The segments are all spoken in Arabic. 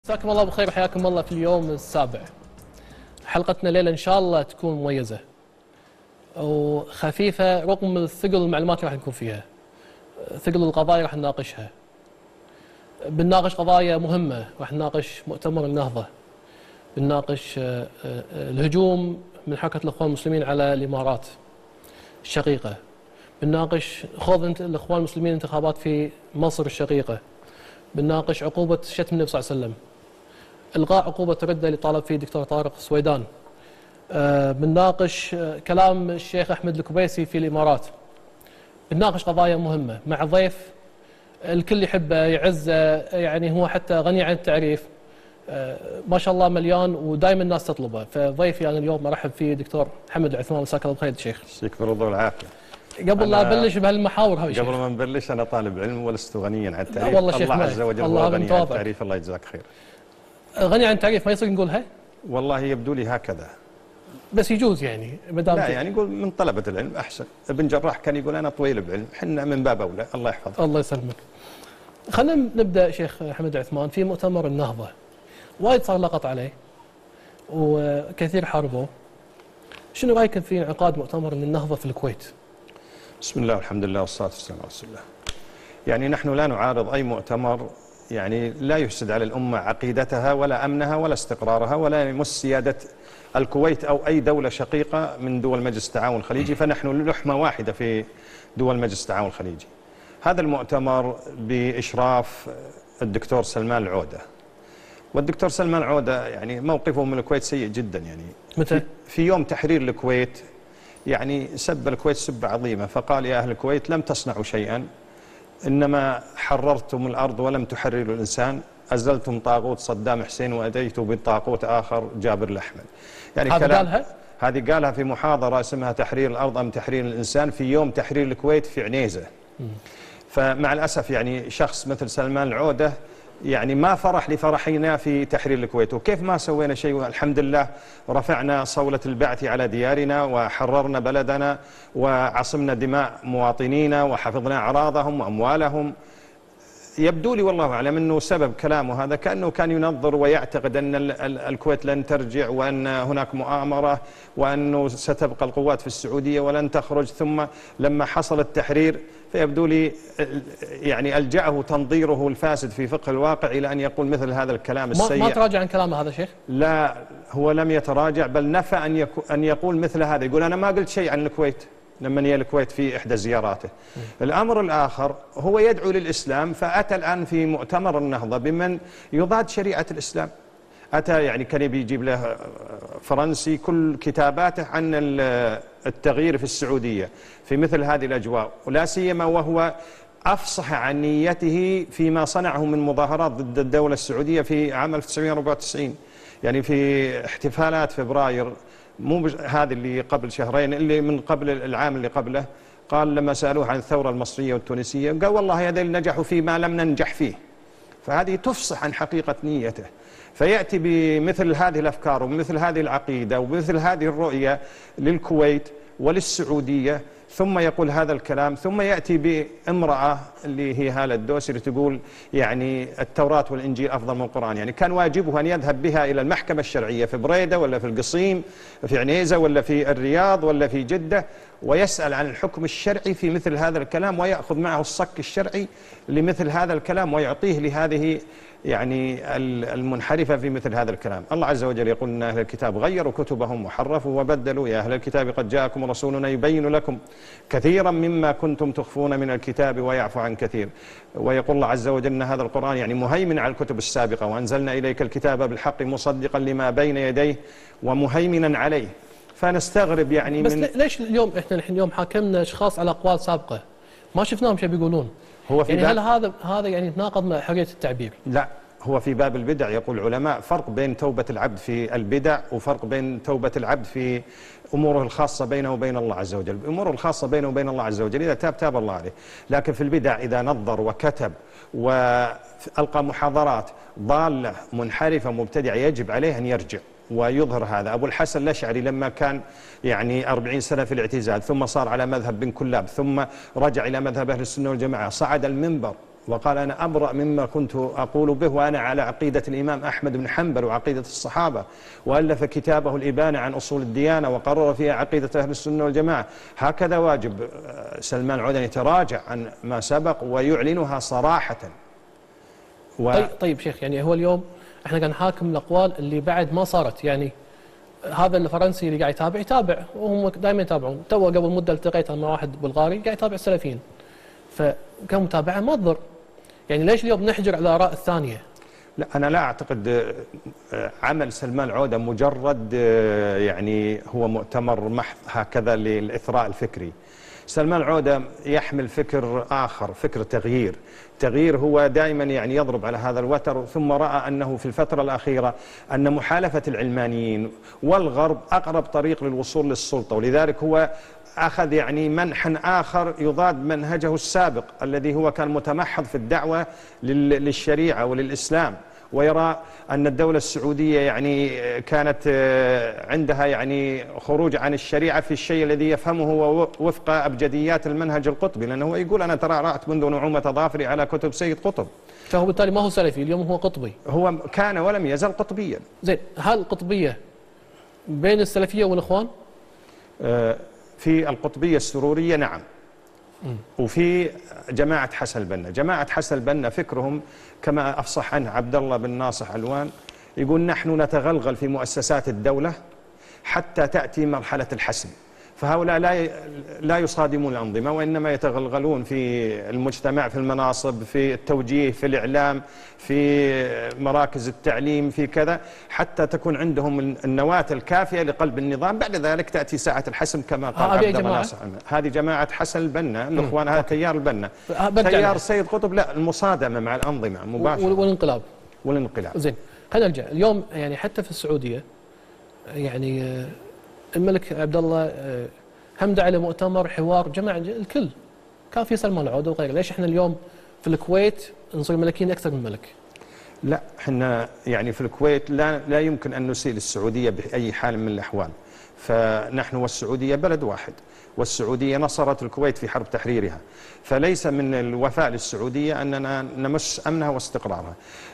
مساكم الله بخير وحياكم الله في اليوم السابع. حلقتنا الليلة إن شاء الله تكون مميزة وخفيفة رغم ثقل المعلومات اللي راح نكون فيها، ثقل القضايا راح نناقشها. بنناقش قضايا مهمة، راح نناقش مؤتمر النهضة، بنناقش الهجوم من حركة الإخوان المسلمين على الإمارات الشقيقة، بنناقش خوض الإخوان المسلمين انتخابات في مصر الشقيقة، بنناقش عقوبة شتم النبي صلى الله عليه وسلم، إلغاء عقوبة الردة اللي طالب فيه الدكتور طارق السويدان، بنناقش كلام الشيخ أحمد الكبيسي في الإمارات، بنناقش قضايا مهمة مع ضيف الكل يحبه يعزه، يعني هو حتى غني عن التعريف، ما شاء الله مليان ودائما الناس تطلبه. فضيفي أنا اليوم مرحب فيه دكتور محمد العثمان، مساك الله بخير شيخ. يسعدك بالرضا والعافية. قبل لا أبلش بهالمحاور هاي قبل ما نبلش أنا طالب علم ولست غنيا عن التعريف. والله شيخ الله عز وجل هو غني عن التعريف، الله يجزاك خير. غني عن التعريف ما يصير نقولها؟ والله يبدو لي هكذا، بس يجوز يعني مدام لا يعني يقول من طلبة العلم أحسن. ابن جراح كان يقول أنا طويل بعلم، حنا من باب أولى. الله يحفظك. الله يسلمك. خلينا نبدأ شيخ حمد عثمان في مؤتمر النهضة، وايد صار لقط عليه وكثير حاربوه. شنو رايكم في انعقاد مؤتمر النهضة في الكويت؟ بسم الله والحمد لله والصلاة والسلام على رسول الله. يعني نحن لا نعارض أي مؤتمر يعني لا يفسد على الأمة عقيدتها ولا أمنها ولا استقرارها ولا يمس سيادة الكويت أو أي دولة شقيقة من دول مجلس التعاون الخليجي، فنحن لحمة واحدة في دول مجلس التعاون الخليجي. هذا المؤتمر بإشراف الدكتور سلمان العودة، والدكتور سلمان العودة يعني موقفه من الكويت سيء جدا. يعني متى؟ في يوم تحرير الكويت يعني سب الكويت سبة عظيمة، فقال يا أهل الكويت لم تصنعوا شيئا، إنما حررتم الأرض ولم تحرروا الإنسان، أزلتم طاغوت صدام حسين وأتيتوا بطاغوت آخر جابر الأحمد. يعني هذه قالها في محاضرة اسمها تحرير الأرض أم تحرير الإنسان في يوم تحرير الكويت في عنيزة. فمع الأسف يعني شخص مثل سلمان العودة يعني ما فرح لفرحنا في تحرير الكويت، وكيف ما سوينا شيء. الحمد لله رفعنا صولة البعث على ديارنا وحررنا بلدنا وعصمنا دماء مواطنينا وحفظنا أعراضهم وأموالهم. يبدو لي والله أعلم أنه سبب كلامه هذا كأنه كان ينظر ويعتقد أن الكويت لن ترجع وأن هناك مؤامرة وأنه ستبقى القوات في السعودية ولن تخرج. ثم لما حصل التحرير فيبدو لي يعني ألجأه تنظيره الفاسد في فقه الواقع إلى أن يقول مثل هذا الكلام السيء. ما تراجع عن كلامه هذا شيخ؟ لا، هو لم يتراجع، بل نفى أن يقول مثل هذا. يقول أنا ما قلت شيء عن الكويت لما جاء الكويت في إحدى زياراته. الأمر الآخر هو يدعو للإسلام، فأتى الآن في مؤتمر النهضة بمن يضاد شريعة الإسلام. أتى يعني كان يجيب له فرنسي كل كتاباته عن التغيير في السعودية في مثل هذه الأجواء، ولا سيما وهو أفصح عن نيته فيما صنعه من مظاهرات ضد الدولة السعودية في عام 1994. يعني في احتفالات فبراير، مو هذه اللي قبل شهرين، اللي من قبل العام اللي قبله، قال لما سألوه عن الثورة المصرية والتونسية قال والله هذول نجحوا فيما لم ننجح فيه. فهذه تفصح عن حقيقة نيته. فيأتي بمثل هذه الأفكار وبمثل هذه العقيدة وبمثل هذه الرؤية للكويت وللسعودية، ثم يقول هذا الكلام، ثم يأتي بامرأة اللي هي هالة الدوسري تقول يعني التوراة والإنجيل أفضل من القرآن. يعني كان واجبه أن يذهب بها إلى المحكمة الشرعية في بريدة ولا في القصيم في عنيزة ولا في الرياض ولا في جدة، ويسأل عن الحكم الشرعي في مثل هذا الكلام، ويأخذ معه الصك الشرعي لمثل هذا الكلام ويعطيه لهذه يعني المنحرفة في مثل هذا الكلام. الله عز وجل يقول إن أهل الكتاب غيروا كتبهم وحرفوا وبدلوا، يا أهل الكتاب قد جاءكم رسولنا يبين لكم كثيرا مما كنتم تخفون من الكتاب ويعفو عن كثير. ويقول الله عز وجل إن هذا القرآن يعني مهيمن على الكتب السابقة، وأنزلنا إليك الكتاب بالحق مصدقا لما بين يديه ومهيمنا عليه. فنستغرب يعني بس ليش اليوم احنا اليوم حاكمنا اشخاص على اقوال سابقه ما شفناهم شو بيقولون؟ هو في يعني هل هذا يعني يتناقض مع حريه التعبير؟ لا، هو في باب البدع يقول العلماء فرق بين توبة العبد في البدع وفرق بين توبة العبد في أموره الخاصة بينه وبين الله عز وجل. أموره الخاصة بينه وبين الله عز وجل إذا تاب الله عليه، لكن في البدع إذا نظر وكتب وألقى محاضرات ضالة منحرفة مبتدعة يجب عليه أن يرجع ويظهر هذا. أبو الحسن الأشعري لما كان يعني 40 سنة في الاعتزال ثم صار على مذهب بن كلاب ثم رجع إلى مذهب أهل السنة والجماعة، صعد المنبر وقال أنا أبرأ مما كنت أقول به وأنا على عقيدة الإمام أحمد بن حنبل وعقيدة الصحابة، وألف كتابه الإبانة عن أصول الديانة وقرر فيها عقيدة أهل السنة والجماعة. هكذا واجب سلمان عودة يتراجع عن ما سبق ويعلنها صراحة. طيب شيخ، يعني هو اليوم احنا قاعد نحاكم الأقوال اللي بعد ما صارت. يعني هذا الفرنسي اللي قاعد يتابع وهم دائما يتابعون. تو قبل مدة التقيت مع واحد بلغاري قاعد يتابع السلفيين، فكمتابعة ما تضر. يعني ليش اليوم نحجر على الآراء الثانية؟ لا، أنا لا أعتقد عمل سلمان عودة مجرد يعني هو مؤتمر محض هكذا للإثراء الفكري. سلمان عودة يحمل فكر آخر، فكر تغيير هو دائما يعني يضرب على هذا الوتر، ثم رأى أنه في الفترة الأخيرة أن محالفة العلمانيين والغرب أقرب طريق للوصول للسلطة، ولذلك هو أخذ يعني منحا آخر يضاد منهجه السابق الذي هو كان متمحض في الدعوة للشريعة وللإسلام، ويرى أن الدولة السعودية يعني كانت عندها يعني خروج عن الشريعة في الشيء الذي يفهمه وفق أبجديات المنهج القطبي، لأنه يقول أنا ترعرعت منذ نعومة ظافري على كتب سيد قطب. فهو بالتالي ما هو سلفي، اليوم هو قطبي. هو كان ولم يزل قطبيا. زين، هل القطبية بين السلفية والإخوان؟ في القطبية السرورية نعم. وفي جماعة حسن البنا، جماعة حسن البنا فكرهم كما أفصح عنه عبد الله بن ناصح علوان، يقول نحن نتغلغل في مؤسسات الدولة حتى تأتي مرحلة الحسم. فهؤلاء لا يصادمون الأنظمة، وإنما يتغلغلون في المجتمع، في المناصب، في التوجيه، في الإعلام، في مراكز التعليم، في كذا، حتى تكون عندهم النواة الكافية لقلب النظام. بعد ذلك تأتي ساعة الحسم كما قال عبد الله ناصر. هذه جماعة حسن البنا، الإخوان، هذا تيار البنا. تيار سيد قطب لا، المصادمة مع الأنظمة مباشرة والانقلاب. زين، خلينا نرجع اليوم. يعني حتى في السعودية يعني الملك عبد الله هم دعا لمؤتمر حوار جمع الكل، كان في سلمان عودة وغيره. ليش احنا اليوم في الكويت نصير ملكين أكثر من ملك؟ لا، احنا يعني في الكويت لا يمكن أن نسيء السعودية بأي حال من الأحوال. فنحن والسعودية بلد واحد، والسعودية نصرت الكويت في حرب تحريرها، فليس من الوفاء للسعودية أننا نمس أمنها واستقرارها.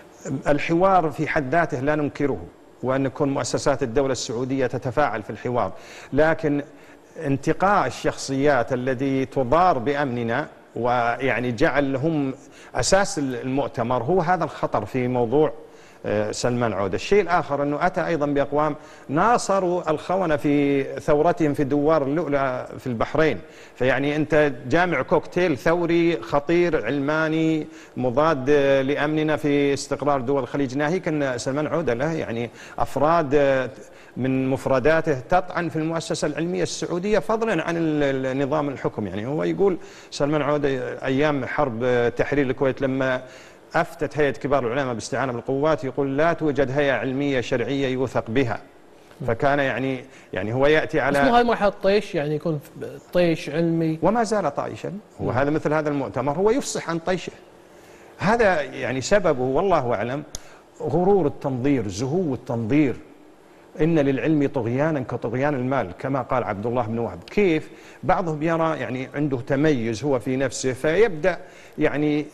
الحوار في حد ذاته لا ننكره، وأن تكون مؤسسات الدولة السعودية تتفاعل في الحوار، لكن انتقاء الشخصيات التي تضار بأمننا ويعني جعل هم أساس المؤتمر هو هذا الخطر في موضوع سلمان عودة. الشيء الآخر أنه أتى أيضا بأقوام ناصروا الخونة في ثورتهم في دوار اللؤلؤ في البحرين. فيعني أنت جامع كوكتيل ثوري خطير علماني مضاد لأمننا في استقرار دول الخليج، ناهيك أن سلمان عودة له يعني أفراد من مفرداته تطعن في المؤسسة العلمية السعودية فضلا عن النظام الحكم. يعني هو يقول سلمان عودة أيام حرب تحرير الكويت لما أفتت هيئة كبار العلماء باستعانة بالقوات، يقول لا توجد هيئة علمية شرعية يوثق بها. فكان يعني هو يأتي على اسمه هاي مرحلة طيش، يعني يكون طيش علمي وما زال طائشا. وهذا مثل هذا المؤتمر هو يفصح عن طيشه. هذا يعني سببه والله أعلم غرور التنظير، زهو التنظير. إن للعلم طغيانا كطغيان المال كما قال عبد الله بن وهب. كيف بعضهم يرى يعني عنده تميز هو في نفسه، فيبدأ يعني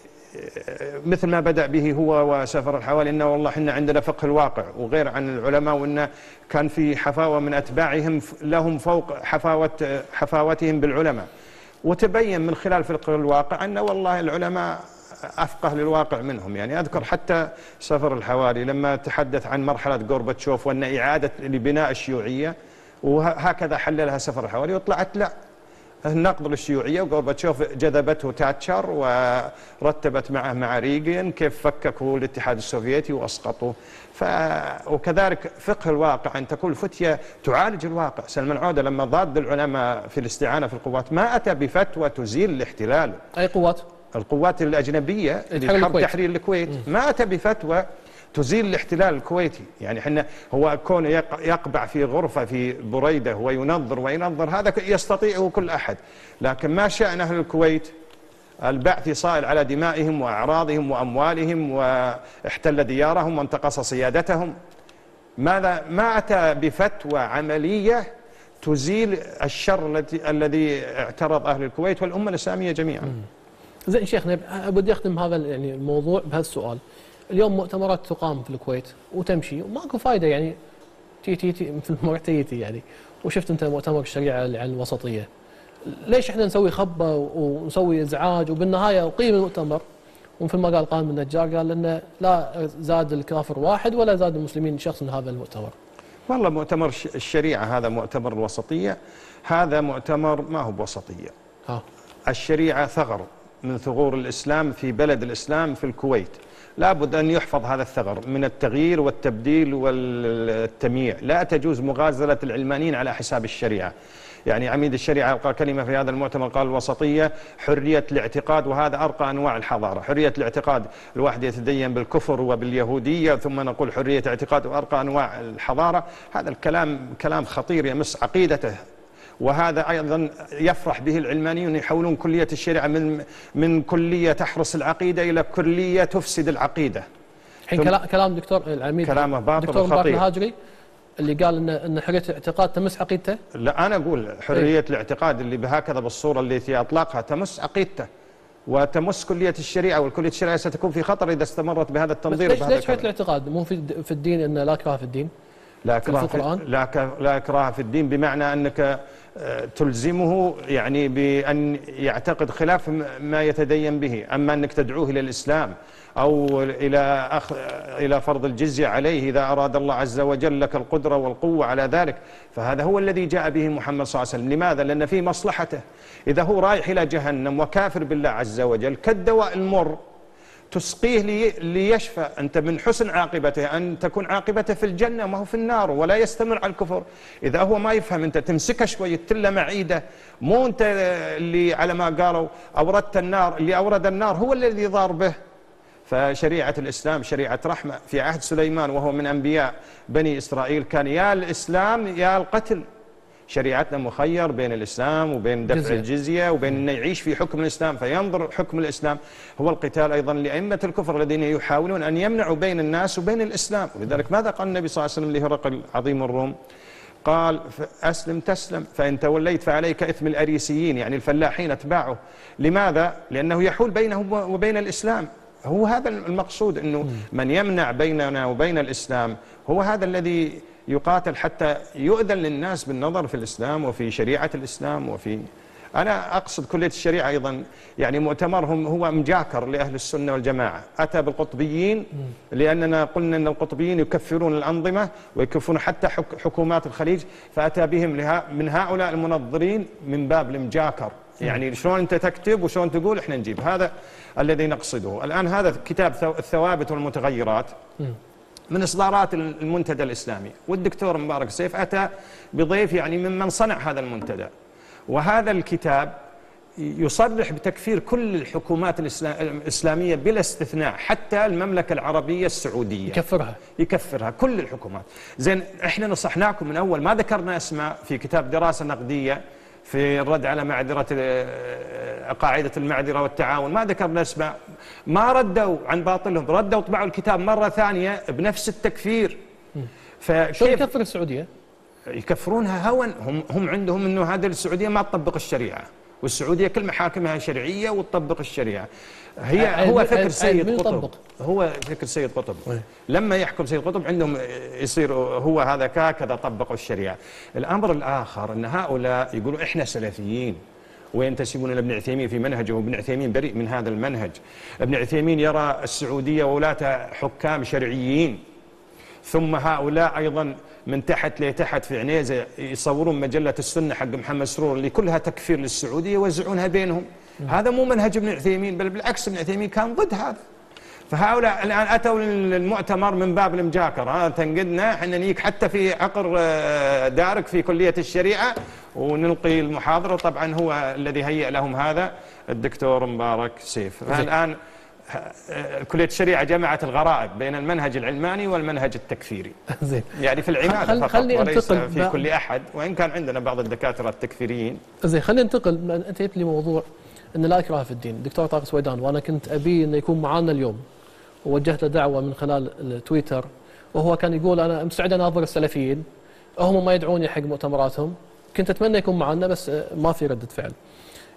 مثل ما بدأ به هو وسفر الحوالي، إنه والله إحنا عندنا فقه الواقع وغير عن العلماء، وإن كان في حفاوة من أتباعهم لهم فوق حفاوتهم بالعلماء. وتبين من خلال فقه الواقع أن والله العلماء أفقه للواقع منهم. يعني أذكر حتى سفر الحوالي لما تحدث عن مرحلة غورباتشوف وأن إعادة لبناء الشيوعية، وهكذا حللها سفر الحوالي، وطلعت لا، النقد للشيوعية وغورباتشوف جذبته تاتشر ورتبت معه مع ريغن كيف فككوا الاتحاد السوفيتي وأسقطوه. وكذلك فقه الواقع أن تكون الفتية تعالج الواقع. سلمان عودة لما ضاد العلماء في الاستعانة في القوات ما أتى بفتوى تزيل الاحتلال. أي قوات؟ القوات الأجنبية لحرب تحرير الكويت. ما أتى بفتوى تزيل الاحتلال الكويتي. يعني احنا هو كون يقبع في غرفة في بريدة وينظر هذا يستطيعه كل أحد، لكن ما شأن أهل الكويت البعث صائل على دمائهم وأعراضهم وأموالهم واحتل ديارهم وانتقص سيادتهم. ماذا؟ ما أتى بفتوى عملية تزيل الشر الذي اعترض أهل الكويت والأمة الإسلامية جميعا. زين شيخنا، بدي اختم هذا يعني الموضوع بهذا السؤال. اليوم مؤتمرات تقام في الكويت وتمشي وماكو فائده، يعني تي مثل ما تيتي يعني. وشفت انت مؤتمر الشريعه اللي عن الوسطيه، ليش احنا نسوي خبه ونسوي ازعاج وبالنهايه اقيم المؤتمر ومثل ما قال قائم النجار قال انه لا زاد الكافر واحد ولا زاد المسلمين شخص من هذا المؤتمر؟ والله مؤتمر الشريعه هذا مؤتمر الوسطيه، هذا مؤتمر ما هو بوسطيه. الشريعه ثغر من ثغور الاسلام في بلد الاسلام في الكويت، لابد أن يحفظ هذا الثغر من التغيير والتبديل والتمييع. لا تجوز مغازلة العلمانيين على حساب الشريعة. يعني عميد الشريعة قال كلمة في هذا المؤتمر، قال الوسطية حرية الاعتقاد، وهذا أرقى أنواع الحضارة. حرية الاعتقاد، الواحد يتدين بالكفر وباليهودية ثم نقول حرية اعتقاد وأرقى أنواع الحضارة. هذا الكلام كلام خطير يمس عقيدته، وهذا أيضا يفرح به العلمانيون، يحولون كلية الشريعة من كلية تحرس العقيدة إلى كلية تفسد العقيدة. الحين كلام دكتور العميد كلامه باطل دكتور وخطير. مبارك الهاجري اللي قال ان حرية الاعتقاد تمس عقيدته. لا، أنا أقول حرية الاعتقاد اللي بهكذا بالصورة التي أطلقها تمس عقيدته وتمس كلية الشريعة، والكلية الشريعة ستكون في خطر إذا استمرت بهذا التنظير. ليش حرية الاعتقاد مو في الدين ان لا إكراه في الدين؟ لا إكراه في الدين بمعنى أنك تلزمه يعني بأن يعتقد خلاف ما يتدين به. أما أنك تدعوه إلى الإسلام أو إلى فرض الجزية عليه إذا أراد الله عز وجل لك القدرة والقوة على ذلك، فهذا هو الذي جاء به محمد صلى الله عليه وسلم. لماذا؟ لأن في مصلحته. إذا هو رايح إلى جهنم وكافر بالله عز وجل كالدواء المر تسقيه ليشفى، أنت من حسن عاقبته أن تكون عاقبته في الجنة ما هو في النار، ولا يستمر على الكفر. إذا هو ما يفهم أنت تمسكه شوي تله معيده، مو أنت اللي على ما قالوا أوردت النار، اللي أورد النار هو الذي ضار به. فشريعة الإسلام شريعة رحمة. في عهد سليمان وهو من أنبياء بني إسرائيل كان يا الإسلام يا القتل. شريعتنا مخير بين الإسلام وبين دفع الجزية وبين أن يعيش في حكم الإسلام، فينظر حكم الإسلام هو القتال أيضا لأئمة الكفر الذين يحاولون أن يمنعوا بين الناس وبين الإسلام. ولذلك ماذا قال النبي صلى الله عليه وسلم لهرقل عظيم الروم؟ قال أسلم تسلم، فإن توليت فعليك إثم الأريسيين، يعني الفلاحين أتباعه. لماذا؟ لأنه يحول بينه وبين الإسلام. هو هذا المقصود، أنه من يمنع بيننا وبين الإسلام هو هذا الذي يقاتل حتى يؤذن للناس بالنظر في الإسلام وفي شريعة الإسلام. أنا أقصد كلية الشريعة أيضا يعني مؤتمرهم هو مجاكر لأهل السنة والجماعة. أتى بالقطبيين لأننا قلنا أن القطبيين يكفرون الأنظمة ويكفرون حتى حكومات الخليج، فأتى بهم من هؤلاء المنظرين من باب المجاكر. يعني شلون أنت تكتب وشلون تقول إحنا نجيب. هذا الذي نقصده الآن. هذا كتاب الثوابت والمتغيرات من إصدارات المنتدى الإسلامي، والدكتور مبارك سيف أتى بضيف يعني ممن صنع هذا المنتدى. وهذا الكتاب يصرح بتكفير كل الحكومات الإسلامية بلا استثناء، حتى المملكة العربية السعودية يكفرها كل الحكومات. زين، احنا نصحناكم من أول، ما ذكرنا اسماء في كتاب دراسة نقدية في الرد على معذرة قاعدة المعذرة والتعاون، ما ذكرنا اسماء، ما ردوا عن باطلهم، ردوا طبعوا الكتاب مرة ثانية بنفس التكفير. فكيف يكفر السعودية؟ يكفرونها هوا. هم عندهم انه هذه السعودية ما تطبق الشريعة، والسعودية كل محاكمها شرعية وتطبق الشريعة. هو فكر سيد قطب، هو فكر سيد قطب. لما يحكم سيد قطب عندهم يصير هو هذا كذا طبقوا الشريعة. الأمر الآخر أن هؤلاء يقولوا إحنا سلفيين وينتسبون إلى ابن عثيمين في منهجه، وابن عثيمين بريء من هذا المنهج. ابن عثيمين يرى السعودية ولاة حكام شرعيين. ثم هؤلاء أيضا من تحت لتحت في عنيزة يصورون مجلة السنة حق محمد سرور اللي كلها تكفير للسعودية يوزعونها بينهم. هذا مو منهج ابن عثيمين، بل بالعكس ابن عثيمين كان ضد هذا. فهؤلاء الآن أتوا للمؤتمر من باب المجاكرة، تنقدنا احنا نيك حتى في عقر دارك في كلية الشريعة ونلقي المحاضرة. طبعا هو الذي هيئ لهم هذا الدكتور مبارك سيف. فالآن كلية الشريعة جمعت الغرائب بين المنهج العلماني والمنهج التكفيري. زين، يعني في العمادة فقط وليس في كل أحد، وإن كان عندنا بعض الدكاترة التكفيريين. زين، خلينا ننتقل. أنت جبت لي موضوع أن لا إكراه في الدين. الدكتور طارق سويدان، وأنا كنت أبي أنه يكون معنا اليوم، ووجهت له دعوة من خلال التويتر، وهو كان يقول أنا مستعد أناظر السلفيين، هم ما يدعوني حق مؤتمراتهم، كنت أتمنى يكون معنا بس ما في ردة فعل.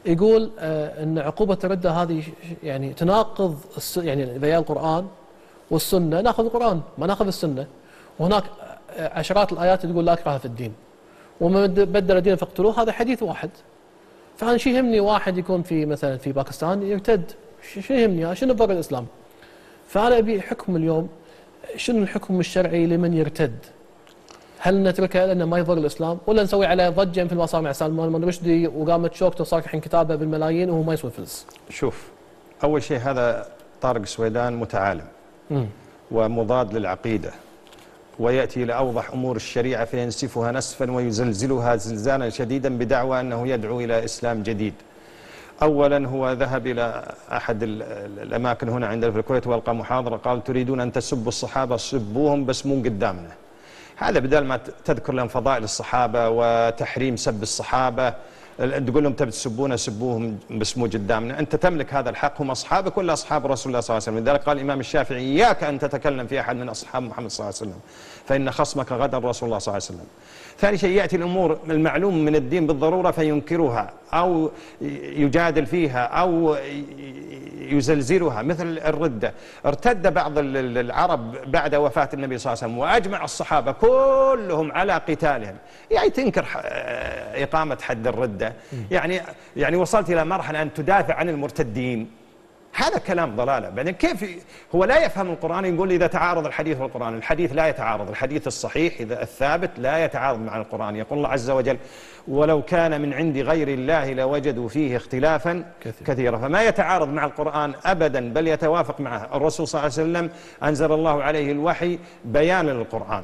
يقول أن عقوبة الردة هذه يعني تناقض يعني إذا القرآن والسنة، ناخذ القرآن ما ناخذ السنة، وهناك عشرات الآيات تقول لا إكراه في الدين، ومن بدل دينه فاقتلوه، هذا حديث واحد. فأنا شو يهمني واحد يكون في مثلا في باكستان يرتد، شو يهمني؟ شنو بر الإسلام؟ فأنا أبي حكم اليوم، شنو الحكم الشرعي لمن يرتد؟ هل نتركه لأنه ما يضر الإسلام، ولا نسوي عليه ضجة مثل ما صار مع سلمان رشدي وقامت شوكته وصار الحين كتابه بالملايين وهو ما يسوي فلس؟ شوف، أول شيء هذا طارق سويدان متعالم ومضاد للعقيدة، ويأتي لأوضح أمور الشريعة فينسفها نسفا ويزلزلها زلزالا شديدا بدعوى أنه يدعو إلى إسلام جديد. أولا هو ذهب إلى أحد الأماكن هنا عندنا في الكويت وألقى محاضرة، قال تريدون أن تسبوا الصحابة سبوهم بس مو قدامنا. هذا بدل ما تذكر لهم فضائل الصحابة وتحريم سب الصحابة تقول لهم تبي تسبونا سبوهم بس مو قدامنا. أنت تملك هذا الحق، هم أصحابك ولا أصحاب رسول الله صلى الله عليه وسلم. لذلك قال الإمام الشافعي إياك أن تتكلم في أحد من أصحاب محمد صلى الله عليه وسلم فإن خصمك غدا رسول الله صلى الله عليه وسلم. ثاني شيء يأتي الأمور المعلوم من الدين بالضرورة فينكرها أو يجادل فيها أو يزلزلها، مثل الردة. ارتد بعض العرب بعد وفاة النبي صلى الله عليه وسلم وأجمع الصحابة كلهم على قتالهم. يعني تنكر إقامة حد الردة، يعني وصلت إلى مرحلة أن تدافع عن المرتدين. هذا كلام ضلالة. بعدين كيف هو لا يفهم القرآن يقول إذا تعارض الحديث والقرآن؟ الحديث لا يتعارض، الحديث الصحيح إذا الثابت لا يتعارض مع القرآن. يقول الله عز وجل ولو كان من عند غير الله لوجدوا فيه اختلافا كثيرا. فما يتعارض مع القرآن أبدا، بل يتوافق معه. الرسول صلى الله عليه وسلم أنزل الله عليه الوحي بيانا للقرآن،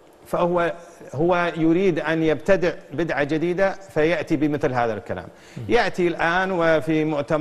فهو يريد أن يبتدع بدعة جديدة فيأتي بمثل هذا الكلام. يأتي الآن وفي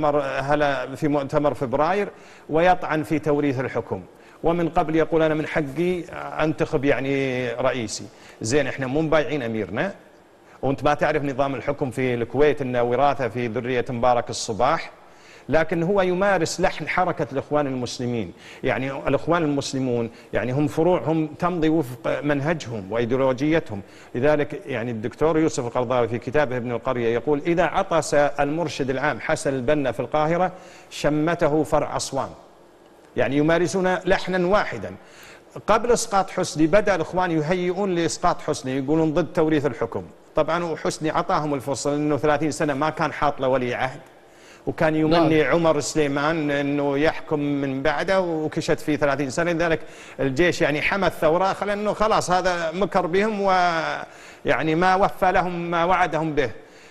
مؤتمر فبراير ويطعن في توريث الحكم، ومن قبل يقول أنا من حقي أنتخب يعني رئيسي. زين، إحنا مو مبايعين أميرنا، وأنت ما تعرف نظام الحكم في الكويت أنه وراثة في ذرية مبارك الصباح، لكن هو يمارس لحن حركة الإخوان المسلمين. يعني الإخوان المسلمون يعني هم فروعهم تمضي وفق منهجهم وإيديولوجيتهم. لذلك يعني الدكتور يوسف القرضاوي في كتابه ابن القرية يقول إذا عطس المرشد العام حسن البنا في القاهرة شمته فرع أسوان. يعني يمارسون لحنا واحدا. قبل إسقاط حسني بدأ الإخوان يهيئون لإسقاط حسني، يقولون ضد توريث الحكم. طبعا وحسني عطاهم الفرصة لأنه 30 سنة ما كان حاط له ولي عهد، وكان يمني عمر سليمان أنه يحكم من بعده وكشت فيه 30 سنة. لذلك الجيش يعني حمى الثورة لأنه خلاص هذا مكر بهم ويعني ما وفى لهم ما وعدهم به.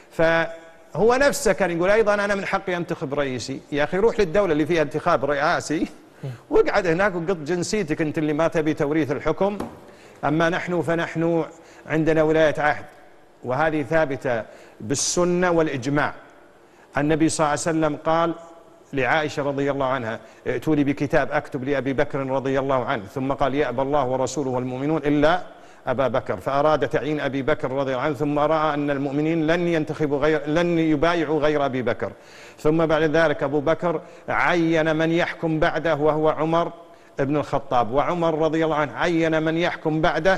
فهو نفسه كان يقول أيضا أنا من حقي أنتخب رئيسي. يا أخي روح للدولة اللي فيها انتخاب رئاسي واقعد هناك وقض جنسيتك أنت اللي ما تبي توريث الحكم. أما نحن فنحن عندنا ولاية عهد، وهذه ثابتة بالسنة والإجماع. النبي صلى الله عليه وسلم قال لعائشة رضي الله عنها ائتوا لي بكتاب أكتب لأبي بكر رضي الله عنه، ثم قال يأبى الله ورسوله والمؤمنون إلا أبا بكر، فأراد تعيين أبي بكر رضي الله عنه، ثم رأى أن المؤمنين لن يبايعوا غير أبي بكر، ثم بعد ذلك أبو بكر عين من يحكم بعده وهو عمر بن الخطاب، وعمر رضي الله عنه عين من يحكم بعده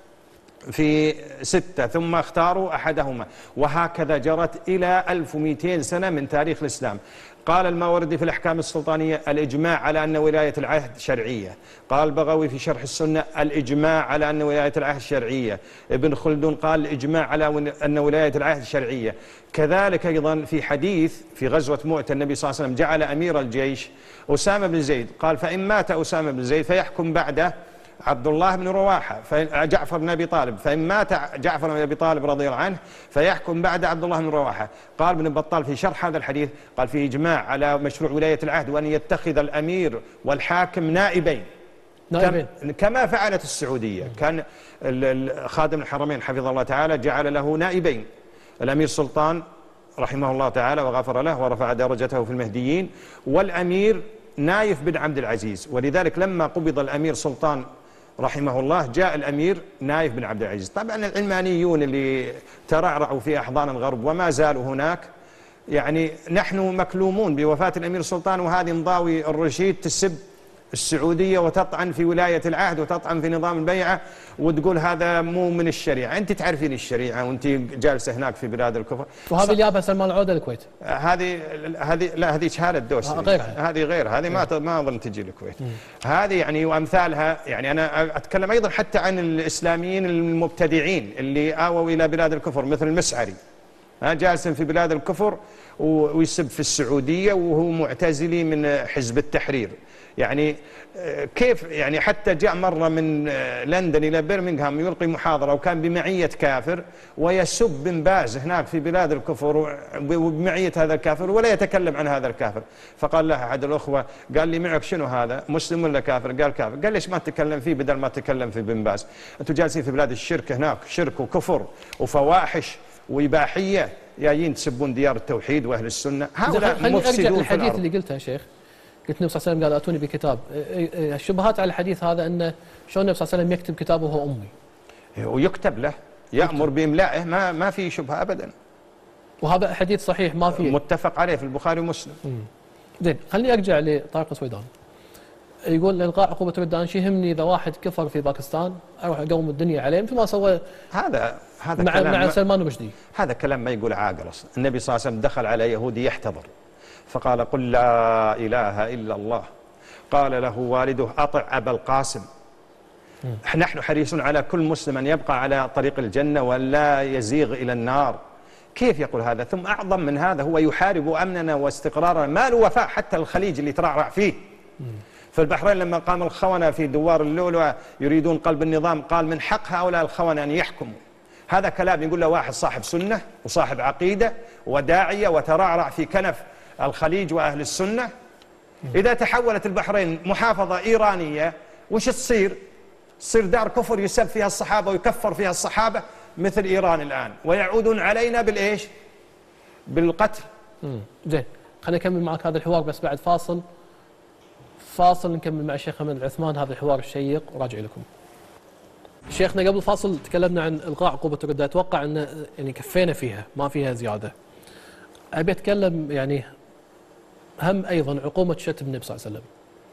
في 6 ثم اختاروا أحدهما، وهكذا جرت إلى 1200 سنة من تاريخ الإسلام. قال الماوردي في الأحكام السلطانية الإجماع على أن ولاية العهد شرعية. قال بغوي في شرح السنة الإجماع على أن ولاية العهد شرعية. ابن خلدون قال الإجماع على أن ولاية العهد شرعية. كذلك أيضا في حديث في غزوة مؤتة النبي صلى الله عليه وسلم جعل أمير الجيش أسامة بن زيد، قال فإن مات أسامة بن زيد فيحكم بعده عبد الله بن رواحة جعفر بن أبي طالب، فإن مات جعفر بن أبي طالب رضي الله عنه فيحكم بعد عبد الله بن رواحة. قال ابن بطال في شرح هذا الحديث قال فيه إجماع على مشروع ولاية العهد وأن يتخذ الأمير والحاكم نائبين كما فعلت السعودية. كان خادم الحرمين حفظه الله تعالى جعل له نائبين، الأمير سلطان رحمه الله تعالى وغفر له ورفع درجته في المهديين، والأمير نايف بن عبد العزيز. ولذلك لما قبض الأمير سلطان رحمه الله جاء الأمير نايف بن عبد العزيز. طبعا العلمانيون اللي ترعرعوا في أحضان الغرب وما زالوا هناك، يعني نحن مكلومون بوفاة الأمير سلطان، وهذه مضاوي الرشيد تسب السعودية وتطعن في ولاية العهد وتطعن في نظام البيعة وتقول هذا مو من الشريعة. أنت تعرفين الشريعة وأنت جالسة هناك في بلاد الكفر. وهذه اللي جابها سلمان العودة الكويت. هذه شهادة دوسري. هذه غيرها، هذه ما أظن تجي الكويت. هذه يعني وأمثالها. يعني أنا أتكلم أيضا حتى عن الإسلاميين المبتدعين اللي آووا إلى بلاد الكفر مثل المسعري، جالس في بلاد الكفر ويسب في السعودية وهو معتزلي من حزب التحرير. يعني كيف يعني حتى جاء مرة من لندن إلى برمنغهام يلقي محاضرة وكان بمعية كافر ويسب بن باز هناك في بلاد الكفر وبمعية هذا الكافر ولا يتكلم عن هذا الكافر. فقال له أحد الأخوة قال لي معك شنو هذا مسلم ولا كافر؟ قال كافر. قال ليش ما تتكلم فيه بدل ما تتكلم في بن باز؟ أنتم جالسين في بلاد الشرك، هناك شرك وكفر وفواحش وإباحية، جايين تسبون ديار التوحيد وأهل السنة. هؤلاء مفسدون في الأرض. اللي قلتها شيخ، قلت النبي صلى الله عليه وسلم قال اتوني بكتاب. الشبهات على الحديث هذا انه شلون النبي صلى الله عليه وسلم يكتب كتابه وهو امي ويكتب له، يأمر بإملائه، ما في شبهة ابدا. وهذا حديث صحيح ما فيه، متفق عليه في البخاري ومسلم. زين خليني ارجع لطارق السويدان. يقول الغاء عقوبه الردة، شو يهمني اذا واحد كفر في باكستان اروح اقوم الدنيا عليه مثل ما سوى هذا مع سلمان الرشدي. هذا كلام ما يقول عاقل اصلا. النبي صلى الله عليه وسلم دخل على يهودي يحتضر فقال قل لا إله إلا الله. قال له والده أطع أبا القاسم. نحن حريصون على كل مسلم أن يبقى على طريق الجنة ولا يزيغ إلى النار. كيف يقول هذا؟ ثم أعظم من هذا هو يحارب أمننا واستقرارنا، ما له وفاء حتى الخليج اللي ترعرع فيه. في البحرين لما قام الخونة في دوار اللؤلؤة يريدون قلب النظام، قال من حق هؤلاء الخونة أن يحكموا. هذا كلام يقول له واحد صاحب سنة وصاحب عقيدة وداعية وترعرع في كنف الخليج وأهل السنة. إذا تحولت البحرين محافظة إيرانية وش تصير؟ تصير دار كفر يسب فيها الصحابة ويكفر فيها الصحابة مثل إيران الآن، ويعودون علينا بالإيش؟ بالقتل. زين خلينا نكمل معك هذا الحوار بس بعد فاصل نكمل مع الشيخ محمد العثمان هذا الحوار الشيق وراجع لكم. شيخنا قبل فاصل تكلمنا عن إلغاء عقوبة الردة، أتوقع أن يعني كفينا فيها ما فيها زيادة. أبي أتكلم يعني هم أيضا عقوبة شتم النبي صلى الله عليه وسلم.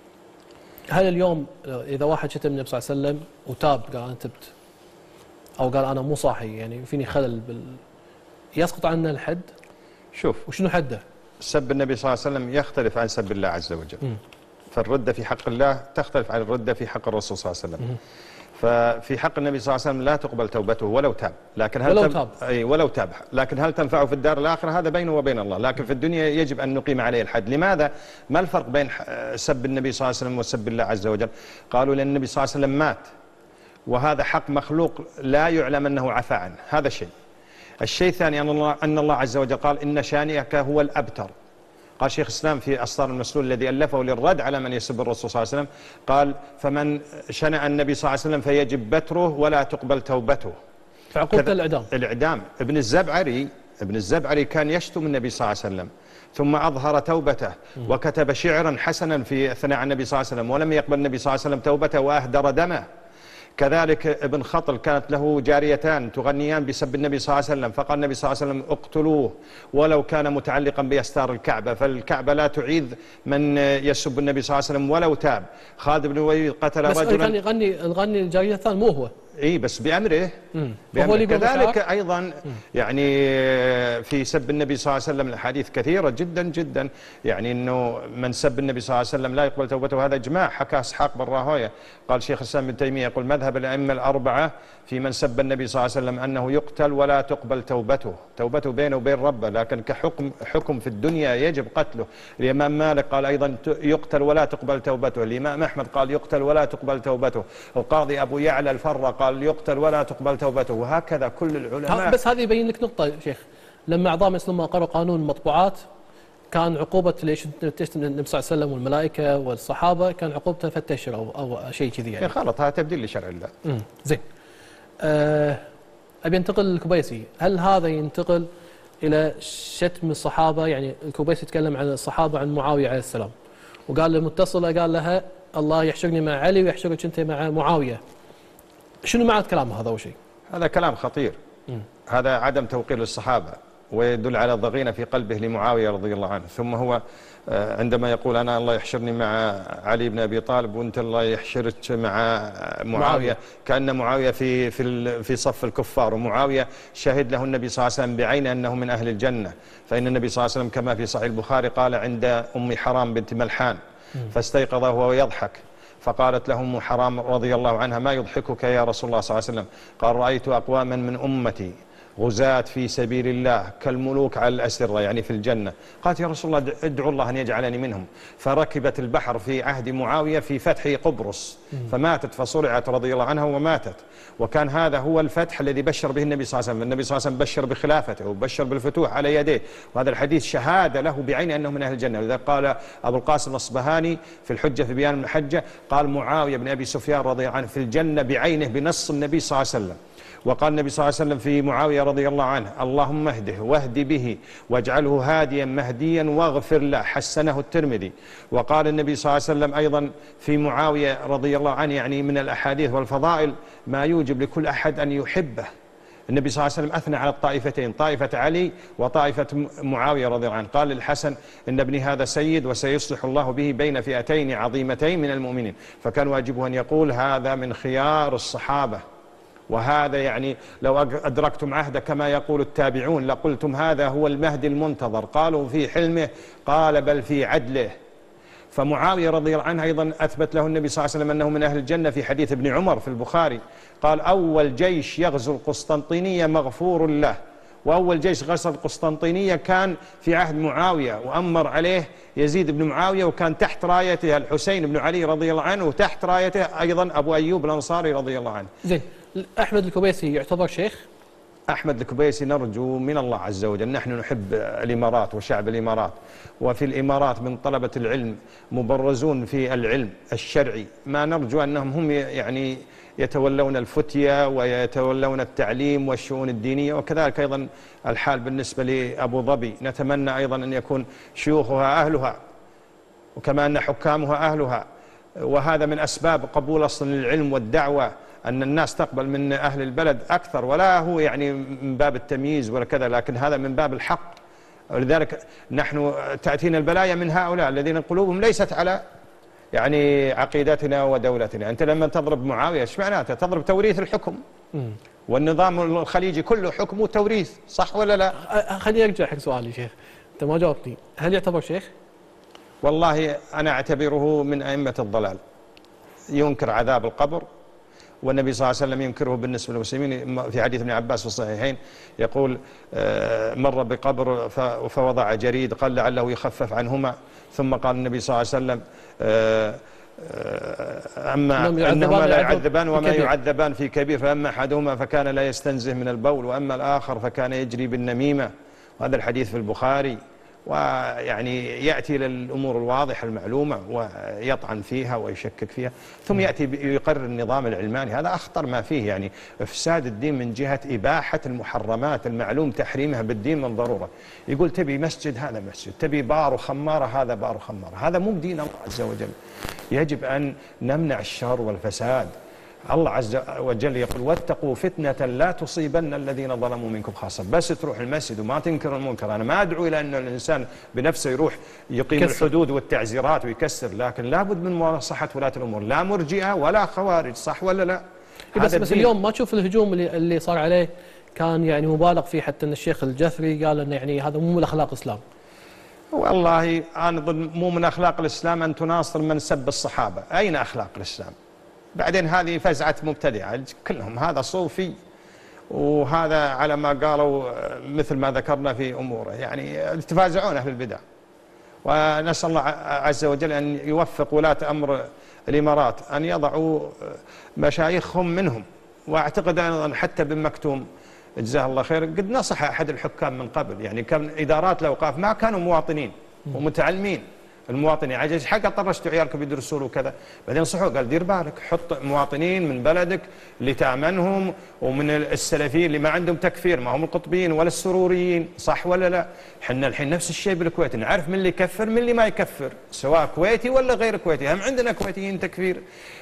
هل اليوم إذا واحد شتم النبي صلى الله عليه وسلم وتاب قال أنا تبت أو قال أنا مو صاحي يعني فيني خلل يسقط عنه الحد؟ شوف وشنو حده؟ سب النبي صلى الله عليه وسلم يختلف عن سب الله عز وجل. فالردة في حق الله تختلف عن الردة في حق الرسول صلى الله عليه وسلم. ففي حق النبي صلى الله عليه وسلم لا تقبل توبته ولو تاب، لكن ولو تاب، لكن هل تنفعه في الدار الآخرة؟ هذا بينه وبين الله، لكن في الدنيا يجب أن نقيم عليه الحد. لماذا؟ ما الفرق بين سب النبي صلى الله عليه وسلم وسب الله عز وجل؟ قالوا لأن النبي صلى الله عليه وسلم مات وهذا حق مخلوق لا يعلم أنه عفى عنه، هذا شيء. الشيء الثاني أن الله عز وجل قال إن شانئك هو الأبتر. قال شيخ الإسلام في أسطار المسلول الذي ألفه للرد على من يسب الرسول صلى الله عليه وسلم، قال فمن شنع النبي صلى الله عليه وسلم فيجب بتره ولا تقبل توبته. فعقوبة الإعدام. ابن الزبعري كان يشتم النبي صلى الله عليه وسلم ثم أظهر توبته وكتب شعرا حسنا في ثناء النبي صلى الله عليه وسلم ولم يقبل النبي صلى الله عليه وسلم توبته وأهدر دمه. كذلك ابن خطل كانت له جاريتان تغنيان بسب النبي صلى الله عليه وسلم، فقال النبي صلى الله عليه وسلم اقتلوه ولو كان متعلقا بأستار الكعبة، فالكعبة لا تعيذ من يسب النبي صلى الله عليه وسلم ولو تاب. خالد بن الوليد قتل رجلا بس يغني الجاريتان مو هو بس بأمره. كذلك أيضا يعني في سب النبي صلى الله عليه وسلم الحديث كثيرة جدا جدا، يعني أنه من سب النبي صلى الله عليه وسلم لا يقبل توبته، هذا إجماع حكى إسحاق بن راهويه. قال شيخ الإسلام ابن تيمية يقول مذهب الأئمة الأربعة في من سب النبي صلى الله عليه وسلم أنه يقتل ولا تقبل توبته بينه وبين ربه، لكن كحكم في الدنيا يجب قتله. الإمام مالك قال أيضا يقتل ولا تقبل توبته، الإمام أحمد قال يقتل ولا تقبل توبته، القاضي أبو يعلى الفرة قال يقتل ولا تقبل توبته، وهكذا كل العلماء. بس هذه يبين لك نقطة شيخ، لما أعضاء مجلس الأمة قرروا قانون المطبوعات كان عقوبة ليش تشتم النبي صلى الله عليه وسلم والملائكة والصحابة كان عقوبته فتشر أو شيء كذي يعني. غلط، هذا تبديل لشرع الله. زين. أبي أنتقل للكبيسي، هل هذا ينتقل إلى شتم الصحابة؟ يعني الكبيسي يتكلم عن الصحابة عن معاوية عليه السلام وقال للمتصلة قال لها الله يحشرني مع علي ويحشرك أنت مع معاوية. شنو معنى كلامه هذا أول شيء؟ هذا كلام خطير. هذا عدم توقير للصحابة ويدل على ضغينة في قلبه لمعاوية رضي الله عنه. ثم هو عندما يقول أنا الله يحشرني مع علي بن أبي طالب وأنت الله يحشرك مع معاوية، كأن معاوية في صف الكفار، ومعاوية شهد له النبي صلى الله عليه وسلم بعينه أنه من أهل الجنة. فإن النبي صلى الله عليه وسلم كما في صحيح البخاري قال عند أم حرام بنت ملحان فاستيقظ وهو يضحك، فقالت له أم حرام رضي الله عنها ما يضحكك يا رسول الله صلى الله عليه وسلم؟ قال رأيت أقواما من أمتي غزاة في سبيل الله كالملوك على الأسرة، يعني في الجنة. قالت يا رسول الله ادعو الله أن يجعلني منهم. فركبت البحر في عهد معاوية في فتح قبرص فماتت، فصرعت رضي الله عنها وماتت. وكان هذا هو الفتح الذي بشر به النبي صلى الله عليه وسلم. النبي صلى الله عليه وسلم بشر بخلافته وبشر بالفتوح على يديه، وهذا الحديث شهادة له بعين أنه من أهل الجنة. لذلك قال أبو القاسم الأصبهاني في الحجة في بيان المحجة قال معاوية بن أبي سفيان رضي الله عنه في الجنة بعينه بنص النبي صلى الله عليه وسلم. وقال النبي صلى الله عليه وسلم في معاوية رضي الله عنه اللهم اهده واهد به واجعله هاديا مهديا واغفر له، حسنه الترمذي. وقال النبي صلى الله عليه وسلم أيضا في معاوية رضي الله عنه يعني من الأحاديث والفضائل ما يوجب لكل أحد أن يحبه. النبي صلى الله عليه وسلم أثنى على الطائفتين، طائفة علي وطائفة معاوية رضي الله عنه. قال للحسن إن ابني هذا سيد وسيصلح الله به بين فئتين عظيمتين من المؤمنين. فكان واجبه أن يقول هذا من خيار الصحابة، وهذا يعني لو أدركتم عهده كما يقول التابعون لقلتم هذا هو المهدي المنتظر. قالوا في حلمه، قال بل في عدله. فمعاوية رضي الله عنه أيضا أثبت له النبي صلى الله عليه وسلم أنه من أهل الجنة في حديث ابن عمر في البخاري. قال أول جيش يغزو القسطنطينية مغفور له. وأول جيش غزا القسطنطينية كان في عهد معاوية، وأمر عليه يزيد بن معاوية، وكان تحت رايته الحسين بن علي رضي الله عنه، وتحت رايته أيضا أبو أيوب الأنصاري رضي الله عنه. زين، أحمد الكبيسي يعتبر شيخ؟ أحمد الكبيسي نرجو من الله عز وجل، نحن نحب الإمارات وشعب الإمارات، وفي الإمارات من طلبة العلم مبرزون في العلم الشرعي، ما نرجو أنهم هم يعني يتولون الفتية ويتولون التعليم والشؤون الدينية. وكذلك أيضا الحال بالنسبة لأبو ظبي، نتمنى أيضا أن يكون شيوخها أهلها وكما أن حكامها أهلها. وهذا من أسباب قبول أصل العلم والدعوة أن الناس تقبل من أهل البلد أكثر، ولا هو يعني من باب التمييز ولا كذا، لكن هذا من باب الحق. ولذلك نحن تأتينا البلايا من هؤلاء الذين قلوبهم ليست على يعني عقيدتنا ودولتنا. أنت لما تضرب معاوية ايش معناته؟ تضرب توريث الحكم، والنظام الخليجي كله حكمه توريث، صح ولا لا؟ خليني أرجع حق سؤالي شيخ، أنت ما جاوبتني، هل يعتبر شيخ؟ والله أنا أعتبره من أئمة الضلال، ينكر عذاب القبر، والنبي صلى الله عليه وسلم ينكره بالنسبة للمسلمين. في حديث ابن عباس في الصحيحين يقول مر بقبر فوضع جريد قال لعله يخفف عنهما، ثم قال النبي صلى الله عليه وسلم أما أنهما لا يعذبان وما يعذبان في كبير، فأما أحدهما فكان لا يستنزه من البول، وأما الآخر فكان يجري بالنميمة. وهذا الحديث في البخاري. ويعني يأتي للأمور الواضحة المعلومة ويطعن فيها ويشكك فيها، ثم يأتي يقرر النظام العلماني. هذا أخطر ما فيه، يعني إفساد الدين من جهة إباحة المحرمات المعلوم تحريمها بالدين من ضرورة. يقول تبي مسجد، هذا مسجد، تبي بار وخمارة، هذا بار وخمارة. هذا مو بدين الله عز وجل. يجب أن نمنع الشر والفساد. الله عز وجل يقول واتقوا فتنة لا تصيبن الذين ظلموا منكم خاصة. بس تروح المسجد وما تنكر المنكر. أنا ما أدعو إلى أن الإنسان بنفسه يروح يقيم الحدود والتعزيرات ويكسر، لكن لابد من مناصحة ولاة الأمور، لا مرجئة ولا خوارج، صح ولا لا؟ بس اليوم ما تشوف الهجوم اللي صار عليه كان يعني مبالغ فيه، حتى أن الشيخ الجثري قال أن يعني هذا مو من أخلاق الإسلام. والله أنا ضد مو من أخلاق الإسلام أن تناصر من سب الصحابة. أين أخلاق الإسلام؟ بعدين هذه فزعة مبتدعة كلهم، هذا صوفي وهذا على ما قالوا مثل ما ذكرنا في أموره، يعني يتفازعون أهل البدع. ونسأل الله عز وجل أن يوفق ولاة أمر الإمارات أن يضعوا مشايخهم منهم. وأعتقد أيضا حتى بن مكتوم جزاه الله خير قد نصح أحد الحكام من قبل، يعني كان إدارات الأوقاف ما كانوا مواطنين ومتعلمين. المواطنين عجز حق طرشتوا عيالكم يدرسون وكذا، بعدين صحوا قال دير بالك، حط مواطنين من بلدك اللي تأمنهم، ومن السلفيين اللي ما عندهم تكفير، ما هم القطبيين ولا السروريين، صح ولا لا؟ حنا الحين نفس الشيء بالكويت، نعرف من اللي يكفر من اللي ما يكفر، سواء كويتي ولا غير كويتي، هم عندنا كويتيين تكفير.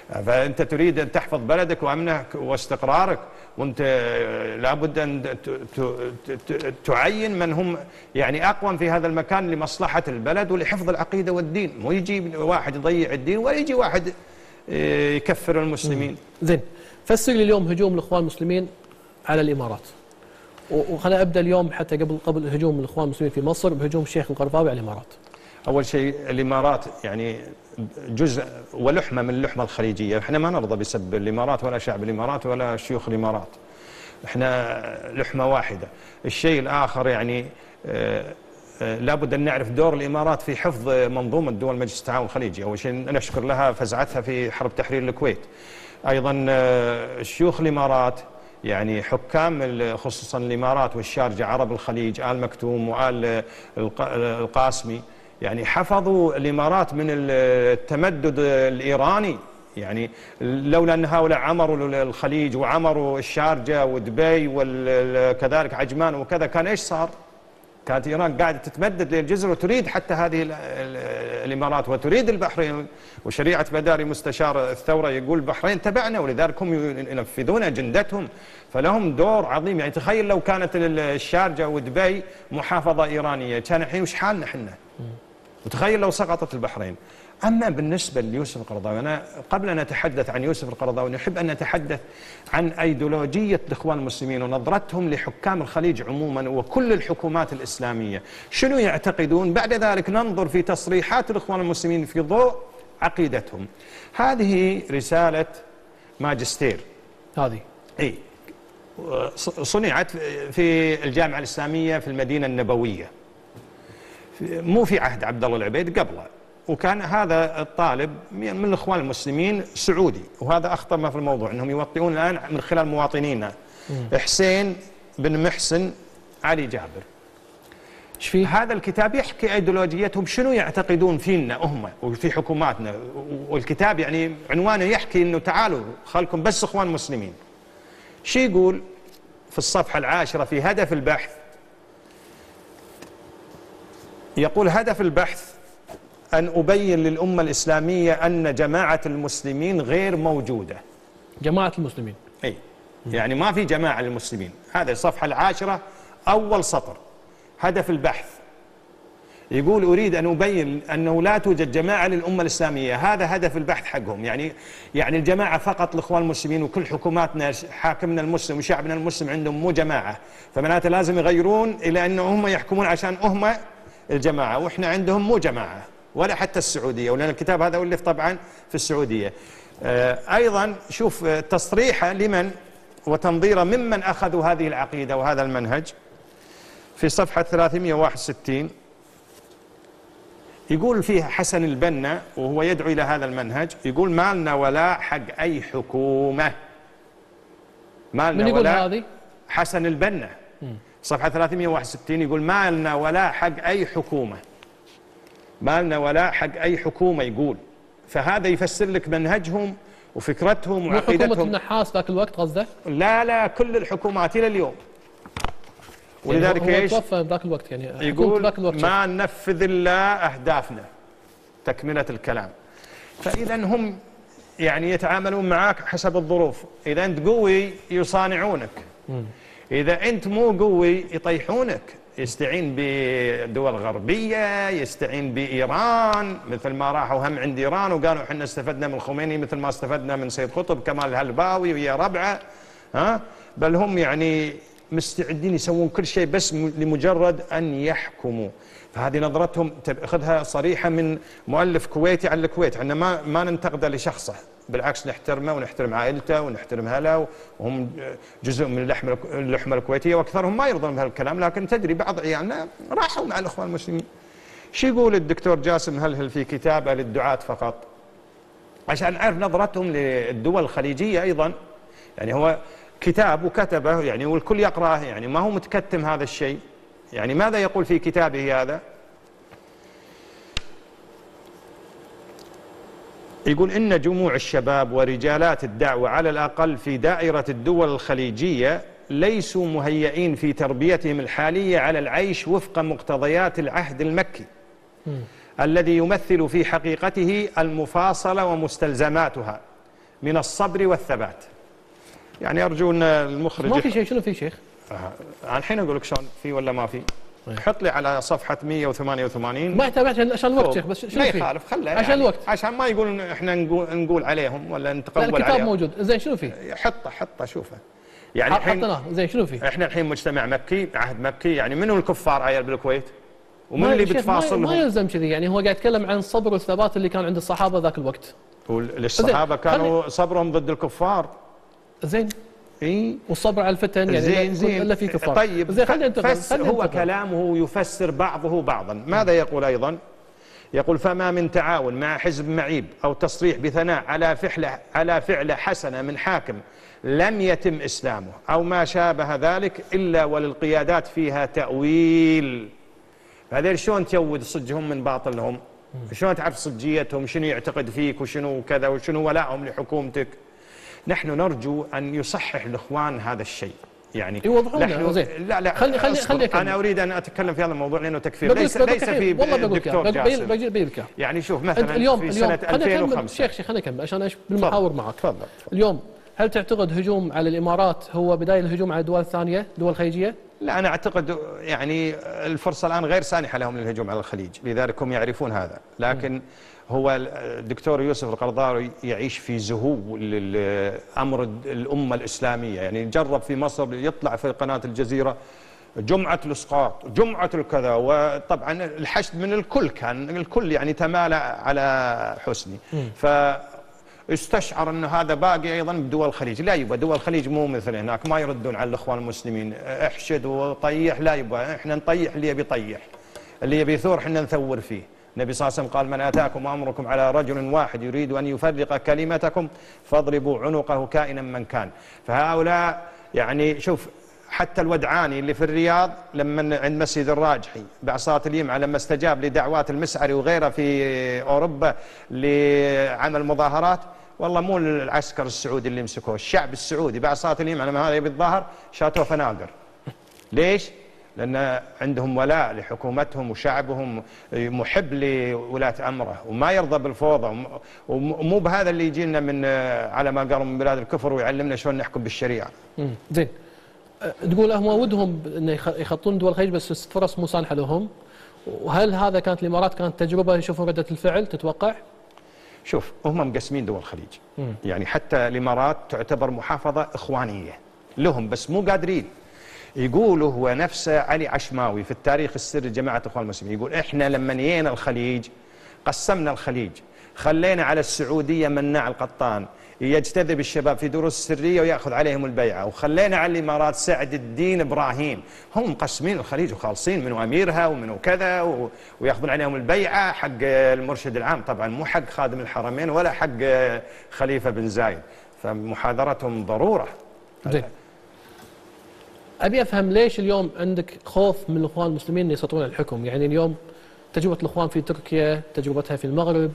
فأنت تريد أن تحفظ بلدك وأمنك واستقرارك، وأنت لابد أن تعين من هم يعني أقوم في هذا المكان لمصلحة البلد ولحفظ العقيدة والدين، مو يجي واحد يضيع الدين ولا يجي واحد يكفر المسلمين. زين، فسر لي اليوم هجوم الإخوان المسلمين على الإمارات، وخلينا أبدأ اليوم حتى قبل هجوم الإخوان المسلمين في مصر بهجوم الشيخ القرضاوي على الإمارات. أول شيء الإمارات يعني جزء ولحمة من اللحمة الخليجية، احنا ما نرضى بسب الإمارات ولا شعب الإمارات ولا شيوخ الإمارات، احنا لحمة واحدة. الشيء الآخر يعني لابد أن نعرف دور الإمارات في حفظ منظومة دول مجلس التعاون الخليجي. أول شيء نشكر لها فزعتها في حرب تحرير الكويت. أيضا شيوخ الإمارات يعني حكام خصوصا الإمارات والشارجة، عرب الخليج، آل مكتوم وآل القاسمي، يعني حفظوا الإمارات من التمدد الإيراني. يعني لولا أن هؤلاء عمروا الخليج وعمروا الشارجة ودبي وكذلك عجمان وكذا، كان إيش صار؟ كانت إيران قاعدة تتمدد للجزر وتريد حتى هذه الإمارات وتريد البحرين. وشريعة بداري مستشار الثورة يقول البحرين تبعنا، ولذلك هم ينفذون أجندتهم، فلهم دور عظيم. يعني تخيل لو كانت الشارجة ودبي محافظة إيرانية، كان الحين وش حالنا حنا؟ وتخيل لو سقطت البحرين. أما بالنسبة ليوسف القرضاوي، أنا قبل أن أتحدث عن يوسف القرضاوي نحب أن نتحدث عن أيديولوجية الإخوان المسلمين ونظرتهم لحكام الخليج عموما وكل الحكومات الإسلامية، شنو يعتقدون. بعد ذلك ننظر في تصريحات الإخوان المسلمين في ضوء عقيدتهم. هذه رسالة ماجستير، هذه صنعت في الجامعة الإسلامية في المدينة النبوية، مو في عهد عبد الله العبيد، قبله. وكان هذا الطالب من الإخوان المسلمين سعودي، وهذا أخطر ما في الموضوع أنهم يوطئون الآن من خلال مواطنينا. حسين بن محسن علي جابر. هذا الكتاب يحكي أيديولوجيتهم، شنو يعتقدون فينا هم وفي حكوماتنا. والكتاب يعني عنوانه يحكي أنه تعالوا خلكم بس إخوان مسلمين. شو يقول في الصفحة 10 في هدف البحث؟ يقول هدف البحث أن أبين للأمة الإسلامية أن جماعة المسلمين غير موجودة. جماعة المسلمين، أي يعني ما في جماعة للمسلمين. هذا الصفحة 10 أول سطر، هدف البحث. يقول أريد أن أبين أنه لا توجد جماعة للأمة الإسلامية، هذا هدف البحث حقهم. يعني الجماعة فقط الإخوان المسلمين، وكل حكوماتنا حاكمنا المسلم وشعبنا المسلم عندهم مو جماعة، فمعناته لازم يغيرون إلى أنه هم يحكمون عشان هم الجماعة، وإحنا عندهم مو جماعة ولا حتى السعودية، ولأن الكتاب هذا ألف طبعا في السعودية. أيضا شوف تصريحه لمن وتنظيره ممن أخذوا هذه العقيدة وهذا المنهج في صفحة 361. يقول فيها حسن البنا وهو يدعو إلى هذا المنهج، يقول ما لنا ولاء حق أي حكومة. ما لنا ولاء. هذه حسن البنا صفحة 361 يقول ما لنا ولاء حق أي حكومة، ما لنا ولاء حق أي حكومة. يقول فهذا يفسر لك منهجهم وفكرتهم وعقيدتهم. حكومة النحاس ذاك الوقت قصده؟ لا كل الحكومات إلى اليوم. ولذلك يعني ايش؟ توفى ذاك الوقت، يعني يقول ذاك الوقت ما ننفذ إلا أهدافنا. تكملة الكلام. فإذا هم يعني يتعاملون معك حسب الظروف. إذا أنت قوي يصانعونك، إذا أنت مو قوي يطيحونك. يستعين بدول غربية، يستعين بإيران، مثل ما راحوا هم عند إيران وقالوا احنا استفدنا من الخميني مثل ما استفدنا من سيد قطب كمال الهلباوي ويا ربعه. بل هم يعني مستعدين يسوون كل شيء بس لمجرد أن يحكموا. فهذه نظرتهم تأخذها صريحة من مؤلف كويتي على الكويت. احنا ما ننتقده لشخصه، بالعكس نحترمه ونحترم عائلته ونحترم أهله، وهم جزء من اللحمة الكويتية، وأكثرهم ما يرضون بهالكلام. لكن تدري بعض عيالنا راحوا مع الإخوان المسلمين. شو يقول الدكتور جاسم هلهل في كتابه للدعاة فقط عشان نعرف نظرتهم للدول الخليجية أيضا؟ يعني هو كتاب وكتبه يعني والكل يقرأه، يعني ما هو متكتم هذا الشيء. يعني ماذا يقول في كتابه هذا؟ يقول إن جموع الشباب ورجالات الدعوة على الأقل في دائرة الدول الخليجية ليسوا مهيئين في تربيتهم الحالية على العيش وفق مقتضيات العهد المكي الذي يمثل في حقيقته المفاصلة ومستلزماتها، من الصبر والثبات. يعني أرجو أن المخرج ما في شيء. شنو في شيخ؟ الحين أقول لك شلون في ولا ما في. حط لي على صفحة 188. ما يحتاج عشان الوقت شيخ، بس شنو ما في؟ يخالف، خله عشان يعني الوقت، عشان ما يقولون احنا نقول عليهم ولا لا نتقول الكتاب عليهم. موجود. زين شنو في؟ حطه شوفه. يعني حطيناه. زين شنو في؟ احنا الحين مجتمع مكي، عهد مكي، يعني منو الكفار عيال بالكويت؟ ومن اللي بتفاصلهم؟ ما يلزم كذي، يعني هو قاعد يتكلم عن الصبر والثبات اللي كان عند الصحابه ذاك الوقت. الصحابه كانوا صبرهم ضد الكفار. زين. اي والصبر على الفتن، يعني زين الا في كفار. طيب زين خلينا ننتقل. هو كلامه يفسر بعضه بعضا. ماذا يقول ايضا؟ يقول فما من تعاون مع حزب معيب او تصريح بثناء على فعل حسنه من حاكم لم يتم اسلامه او ما شابه ذلك الا وللقيادات فيها تاويل. هذول شلون تيود صجهم من باطلهم؟ شلون تعرف صجيتهم؟ شنو يعتقد فيك وشنو كذا وشنو ولائهم لحكومتك؟ نحن نرجو أن يصحح الإخوان هذا الشيء، يعني يوضحون. لا خلي أنا أريد أن أتكلم في هذا الموضوع لأنه تكفير ليس في الدكتور جاسم. بجيب يعني شوف مثلا اليوم في سنة 2005 شيخ خلينا نكمل عشان ايش بالمحاور معك. تفضل. اليوم هل تعتقد هجوم على الإمارات هو بداية الهجوم على الدول الثانية، دول خليجية؟ لا أنا أعتقد يعني الفرصة الآن غير سانحة لهم للهجوم على الخليج، لذلك هم يعرفون هذا، لكن هو الدكتور يوسف القرضاوي يعيش في زهو لأمر الأمة الإسلامية. يعني جرب في مصر يطلع في قناة الجزيرة جمعة الإسقاط، جمعة الكذا، وطبعا الحشد من الكل، كان الكل يعني تمالى على حسني. استشعر أن هذا باقي أيضا بدول الخليج. لا يبقى دول الخليج مو مثل هناك، ما يردون على الإخوان المسلمين، احشد وطيح. لا يبقى احنا نطيح اللي يبي يطيح، اللي يبي يثور احنا نثور فيه. النبي صلى الله عليه وسلم قال من آتاكم أمركم على رجل واحد يريد أن يفرق كلمتكم فاضربوا عنقه كائنا من كان. فهؤلاء يعني شوف حتى الودعاني اللي في الرياض لما عند مسجد الراجحي بعصات اليمعة لما استجاب لدعوات المسعري وغيره في أوروبا لعمل مظاهرات، والله مو العسكر السعودي اللي مسكوه، الشعب السعودي بعصات اليمعة لما هذا يبي الظاهر شاتوه فناقر. ليش؟ لأن عندهم ولاء لحكومتهم وشعبهم، محب لولاة أمره وما يرضى بالفوضى، ومو بهذا اللي يجينا من على ما قالوا من بلاد الكفر ويعلمنا شلون نحكم بالشريعة. زين. تقول هم ودهم انه يخطون دول الخليج بس الفرص مو سانحه لهم، وهل هذا كانت الامارات كانت تجربه يشوفون رده الفعل تتوقع؟ شوف هم مقسمين دول الخليج، يعني حتى الامارات تعتبر محافظه اخوانيه لهم بس مو قادرين. يقولوا هو نفسه علي عشماوي في التاريخ السري جماعه اخوان المسلمين، يقول احنا لما نينا الخليج قسمنا الخليج، خلينا على السعوديه مناع القطان يجتذب الشباب في دروس سريه وياخذ عليهم البيعه، وخلينا على الامارات سعد الدين ابراهيم. هم مقسمين الخليج وخالصين منو اميرها ومنو كذا وياخذون عليهم البيعه حق المرشد العام، طبعا مو حق خادم الحرمين ولا حق خليفه بن زايد، فمحاذرتهم ضروره. زين. ابي افهم ليش اليوم عندك خوف من الاخوان المسلمين ان يسيطرون على الحكم؟ يعني اليوم تجربه الاخوان في تركيا، تجربتها في المغرب،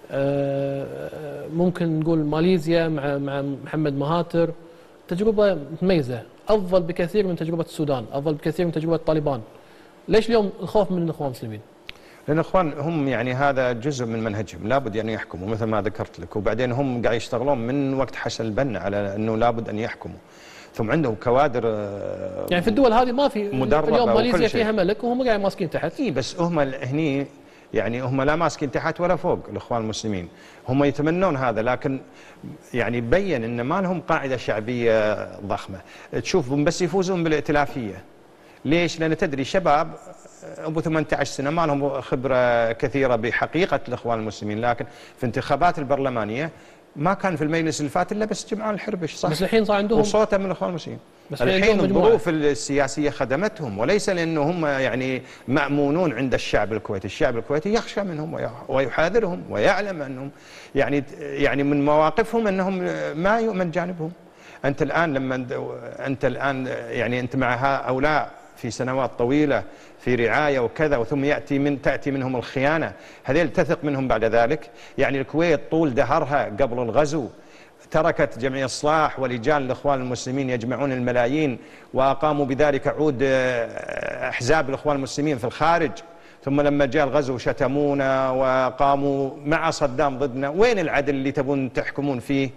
ممكن نقول ماليزيا مع محمد مهاتر، تجربة متميزة، أفضل بكثير من تجربة السودان، أفضل بكثير من تجربة طالبان. ليش اليوم الخوف من الإخوان المسلمين؟ لأن الإخوان هم يعني هذا جزء من منهجهم، لابد أن يحكموا مثل ما ذكرت لك، وبعدين هم قاعد يشتغلون من وقت حسن البنا على أنه لابد أن يحكموا، ثم عندهم كوادر يعني في الدول هذه ما في اليوم ماليزيا فيها ملك وهم قاعد ماسكين تحت. إيه بس هم هني يعني هم لا ماسكين تحت ولا فوق الإخوان المسلمين، هم يتمنون هذا، لكن يعني بين ان ما لهم قاعده شعبيه ضخمه. تشوفهم بس يفوزون بالائتلافيه. ليش؟ لان تدري شباب ابو 18 سنه ما لهم خبره كثيره بحقيقه الاخوان المسلمين، لكن في انتخابات البرلمانيه ما كان في المجلس اللي فات الا بس جمعان الحربش، صح؟ بس الحين صار عندهم وصوته من الاخوان المسلمين. الحين الظروف السياسيه خدمتهم، وليس لانه هم يعني مامونون عند الشعب الكويتي، الشعب الكويتي يخشى منهم ويحاذرهم ويعلم انهم يعني من مواقفهم انهم ما يؤمن جانبهم. انت الان يعني انت مع هؤلاء في سنوات طويله في رعايه وكذا، ثم تاتي منهم الخيانه، هذيل تثق منهم بعد ذلك؟ يعني الكويت طول دهرها قبل الغزو تركت جمعية إصلاح ولجان الإخوان المسلمين يجمعون الملايين، وأقاموا بذلك عود أحزاب الإخوان المسلمين في الخارج، ثم لما جاء الغزو شتمونا وقاموا مع صدام ضدنا. وين العدل اللي تبون تحكمون فيه؟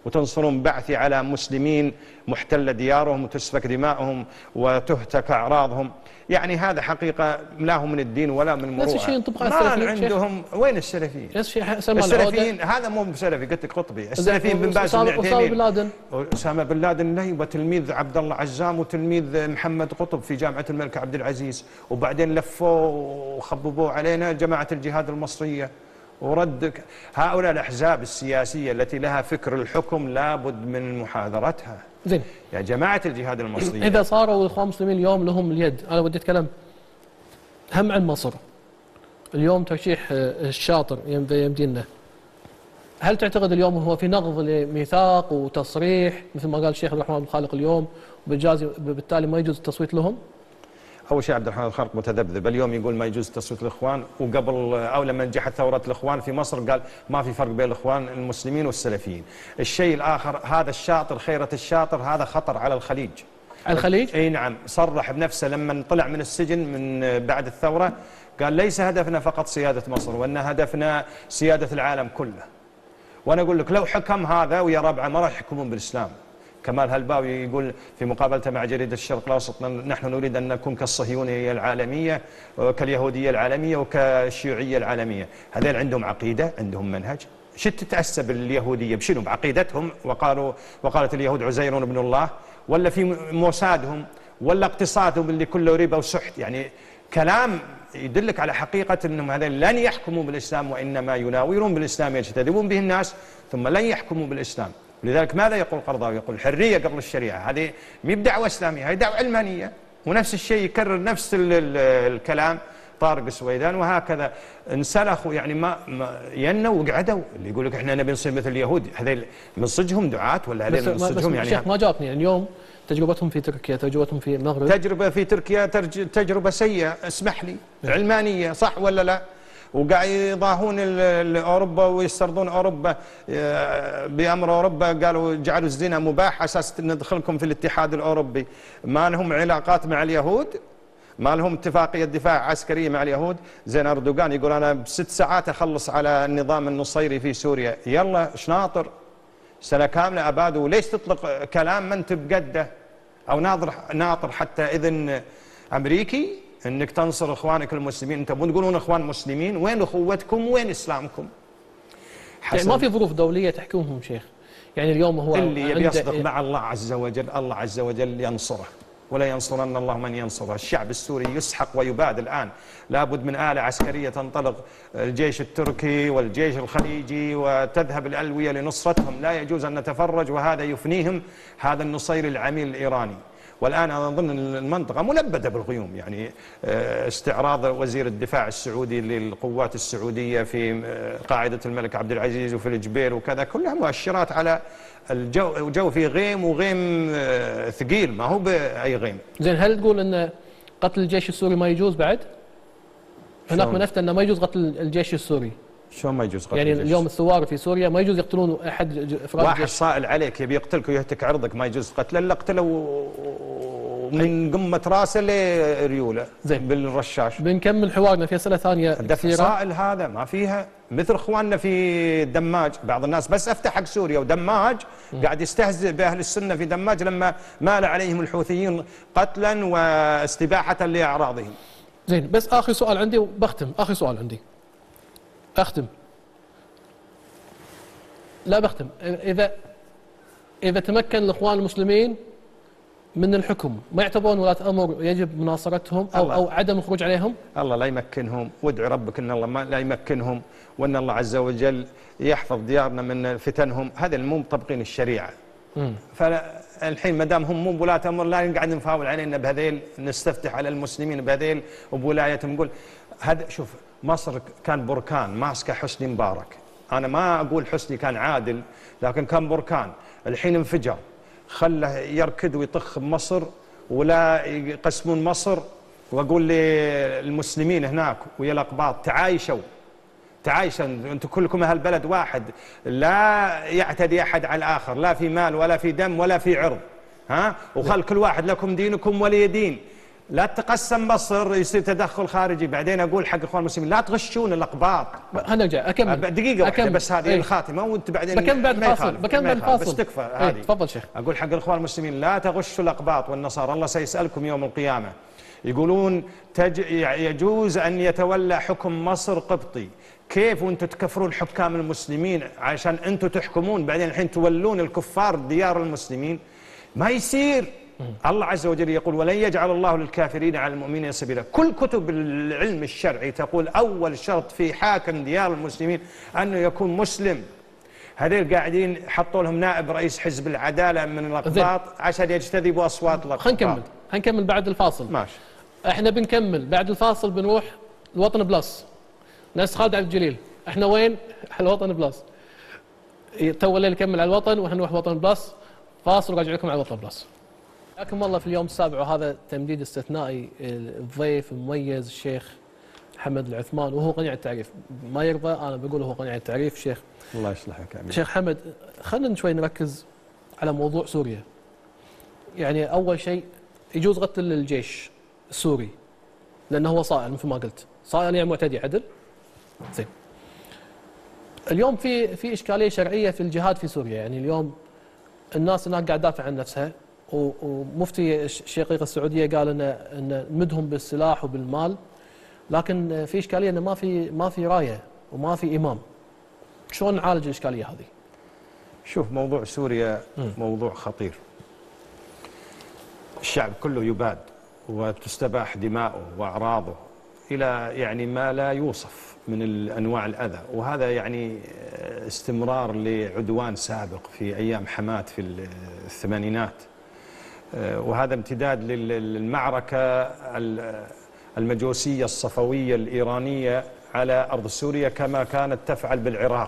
وتنصرون بعثي على مسلمين محتل ديارهم وتسفك دمائهم وتهتك أعراضهم. يعني هذا حقيقة لا هو من الدين ولا من المروءة. نفس الشيء ينطبق على ما السلفيين. عندهم وين السلفيين؟ نفس الشيء السلفيين هذا مو سلفي، قلت لك قطبي. السلفيين بن باز بن عثيمين، أسامة بن لادن لا، وتلميذ عبد الله عزام وتلميذ محمد قطب في جامعة الملك عبد العزيز، وبعدين لفوا وخببوا علينا جماعة الجهاد المصرية ورد. هؤلاء الأحزاب السياسية التي لها فكر الحكم لابد من محاذرتها. زين يا جماعة الجهاد المصرية، إذا صاروا الإخوان المسلمين اليوم لهم اليد، أنا بدي أتكلم هم عن مصر اليوم، ترشيح الشاطر يمدينا، هل تعتقد اليوم هو في نقض لميثاق وتصريح مثل ما قال الشيخ عبد الرحمن بن خالق اليوم، وبالتالي ما يجوز التصويت لهم؟ أول شيء عبد الرحمن بن خالق متذبذب، اليوم يقول ما يجوز تصويت الإخوان، وقبل أو لما نجحت ثورة الإخوان في مصر قال ما في فرق بين الإخوان المسلمين والسلفيين. الشيء الآخر، هذا الشاطر خيرة الشاطر هذا خطر على الخليج. الخليج؟ اي نعم، صرح بنفسه لما طلع من السجن من بعد الثورة، قال ليس هدفنا فقط سيادة مصر، وأن هدفنا سيادة العالم كله. وأنا أقول لك لو حكم هذا ويا ربعه ما راح يحكمون بالإسلام. كمال هلباوي يقول في مقابلته مع جريدة الشرق الأوسط: نحن نريد أن نكون كالصهيونية العالمية وكاليهودية العالمية وكالشيوعية العالمية. هذول عندهم عقيدة، عندهم منهج. شو تتعسب اليهودية بشنو؟ بعقيدتهم، وقالت اليهود عزير ابن الله، ولا في موسادهم، ولا اقتصادهم اللي كله ربا وسحت؟ يعني كلام يدلك على حقيقة أنهم هذول لن يحكموا بالإسلام، وإنما يناورون بالإسلام، يجتذبون به الناس، ثم لن يحكموا بالإسلام. لذلك ماذا يقول قرضاوي؟ يقول الحرية قبل الشريعة. هذه مي بدعوة إسلامية، هذه دعوة علمانية. ونفس الشيء يكرر نفس الكلام طارق السويدان، وهكذا انسلخوا. يعني ما ينوا وقعدوا. اللي يقول لك احنا نبي نصير مثل اليهود، هذول من صدقهم دعاة ولا هذول من صدقهم؟ يعني الشيخ ما جاوبني. اليوم تجربتهم في تركيا، تجربتهم في المغرب، تجربة في تركيا تجربة سيئة، اسمح لي، علمانية، صح ولا لا؟ وقاعد يضاهون أوروبا ويسترضون أوروبا بأمر أوروبا. قالوا جعلوا الزنا مباح أساس ندخلكم في الاتحاد الأوروبي. ما لهم علاقات مع اليهود، ما لهم اتفاقية دفاع عسكرية مع اليهود. زين أردوغان يقول أنا ب6 ساعات أخلص على النظام النصيري في سوريا. يلا شناطر، سنة كاملة أبادوا. ليش تطلق كلام ما أنت بقده أو ناطر حتى إذن أمريكي انك تنصر اخوانك المسلمين؟ انت مو تقولون اخوان مسلمين؟ وين اخوتكم؟ وين اسلامكم؟ يعني ما في ظروف دوليه تحكمهم شيخ. يعني اليوم هو اللي يبي يصدق مع الله عز وجل، الله عز وجل ينصره، ولا ينصرن الله من ينصره. الشعب السوري يسحق ويباد الآن. لابد من آلة عسكرية تنطلق، الجيش التركي والجيش الخليجي، وتذهب الألوية لنصرتهم. لا يجوز أن نتفرج وهذا يفنيهم، هذا النصيري العميل الإيراني. والآن أنا أظن المنطقة ملبدة بالغيوم. يعني استعراض وزير الدفاع السعودي للقوات السعودية في قاعدة الملك عبد العزيز وفي الجبيل وكذا، كلها مؤشرات على الجو في غيم، وغيم ثقيل، ما هو بأي غيم. زين، هل تقول أن قتل الجيش السوري ما يجوز بعد؟ هناك من أفتى أنه ما يجوز قتل الجيش السوري. شو ما يجوز قتل يعني الجيش؟ اليوم الثوار في سوريا ما يجوز يقتلون أحد أفراد واحد صائل عليك يبي يقتلك ويهتك عرضك، ما يجوز قتله، إلا قتله من قمة راسه لريوله بالرشاش. بنكمل حوارنا في أسئلة ثانية كثيرة. صائل هذا ما فيها، مثل اخواننا في دماج. بعض الناس بس افتح حق سوريا ودماج قاعد يستهزئ باهل السنه في دماج لما مال عليهم الحوثيين قتلا واستباحه لاعراضهم. زين، بس اخر سؤال عندي وبختم. اخر سؤال عندي اختم، لا بختم. اذا تمكن الاخوان المسلمين من الحكم، ما يعتبرون ولاة امر يجب مناصرتهم او عدم الخروج عليهم؟ الله لا يمكنهم، وادعوا ربك ان الله ما لا يمكنهم، وان الله عز وجل يحفظ ديارنا من فتنهم. هذا مو مطبقين الشريعه. فالحين ما دام هم مو بولاة امر لا نقعد نفاول علينا بهذيل، نستفتح على المسلمين بهذيل وبولايتهم. نقول هذا شوف، مصر كان بركان ماسكه حسني مبارك. انا ما اقول حسني كان عادل، لكن كان بركان. الحين انفجر، خله يركض ويطخ بمصر ولا يقسمون مصر. واقول للمسلمين هناك ويا الاقباط تعايشوا، انتم كلكم اهل بلد واحد، لا يعتدي احد على الاخر، لا في مال ولا في دم ولا في عرض، ها، وخل كل واحد لكم دينكم ولي دين. لا تقسم مصر يصير تدخل خارجي. بعدين اقول حق اخوان المسلمين لا تغشون الاقباط. هنرجع اكمل دقيقه واحده بس هذه الخاتمه وانت بعدين بكمل بعد الفاصل. بكمل بعد الفاصل بس تكفى هذه. تفضل شيخ. اقول حق الاخوان المسلمين لا تغشوا الاقباط والنصارى، الله سيسالكم يوم القيامه. يقولون يجوز ان يتولى حكم مصر قبطي، كيف وانتم تكفرون حكام المسلمين عشان انتم تحكمون بعدين الحين تولون الكفار ديار المسلمين؟ ما يصير. الله عز وجل يقول ولن يجعل الله للكافرين على المؤمنين سبيلا. كل كتب العلم الشرعي تقول أول شرط في حاكم ديار المسلمين أنه يكون مسلم. هذول قاعدين حطوا لهم نائب رئيس حزب العدالة من الأقباط عشان يجتذبوا أصوات الأقباط. هنكمل بعد الفاصل. ماشي. احنا بنكمل بعد الفاصل، بنروح الوطن بلس. ناس خالد عبد الجليل، احنا وين؟ الوطن بلس. تو الليل نكمل على الوطن وحنروح الوطن بلس. فاصل وراجع لكم على الوطن بلس. حياكم الله في اليوم السابع، وهذا تمديد استثنائي. الضيف المميز الشيخ حمد العثمان، وهو قنيع التعريف. ما يرضى انا بقول هو قنيع التعريف. شيخ الله يصلحك. شيخ حمد، خلينا شوي نركز على موضوع سوريا. يعني اول شيء يجوز قتل الجيش السوري لانه هو صائل مثل ما قلت، صائل يعني معتدي عدل. زين. اليوم في اشكاليه شرعيه في الجهاد في سوريا. يعني اليوم الناس هناك قاعده تدافع عن نفسها، ومفتي الشقيقة السعودية قال ان نمدهم بالسلاح وبالمال، لكن في اشكاليه انه ما في رايه وما في امام. شلون نعالج الاشكاليه هذه؟ شوف، موضوع سوريا موضوع خطير. الشعب كله يباد وتستباح دماؤه واعراضه الى يعني ما لا يوصف من انواع الاذى، وهذا يعني استمرار لعدوان سابق في ايام حماة في الثمانينات، وهذا امتداد للمعركة المجوسية الصفوية الإيرانية على أرض سوريا كما كانت تفعل بالعراق.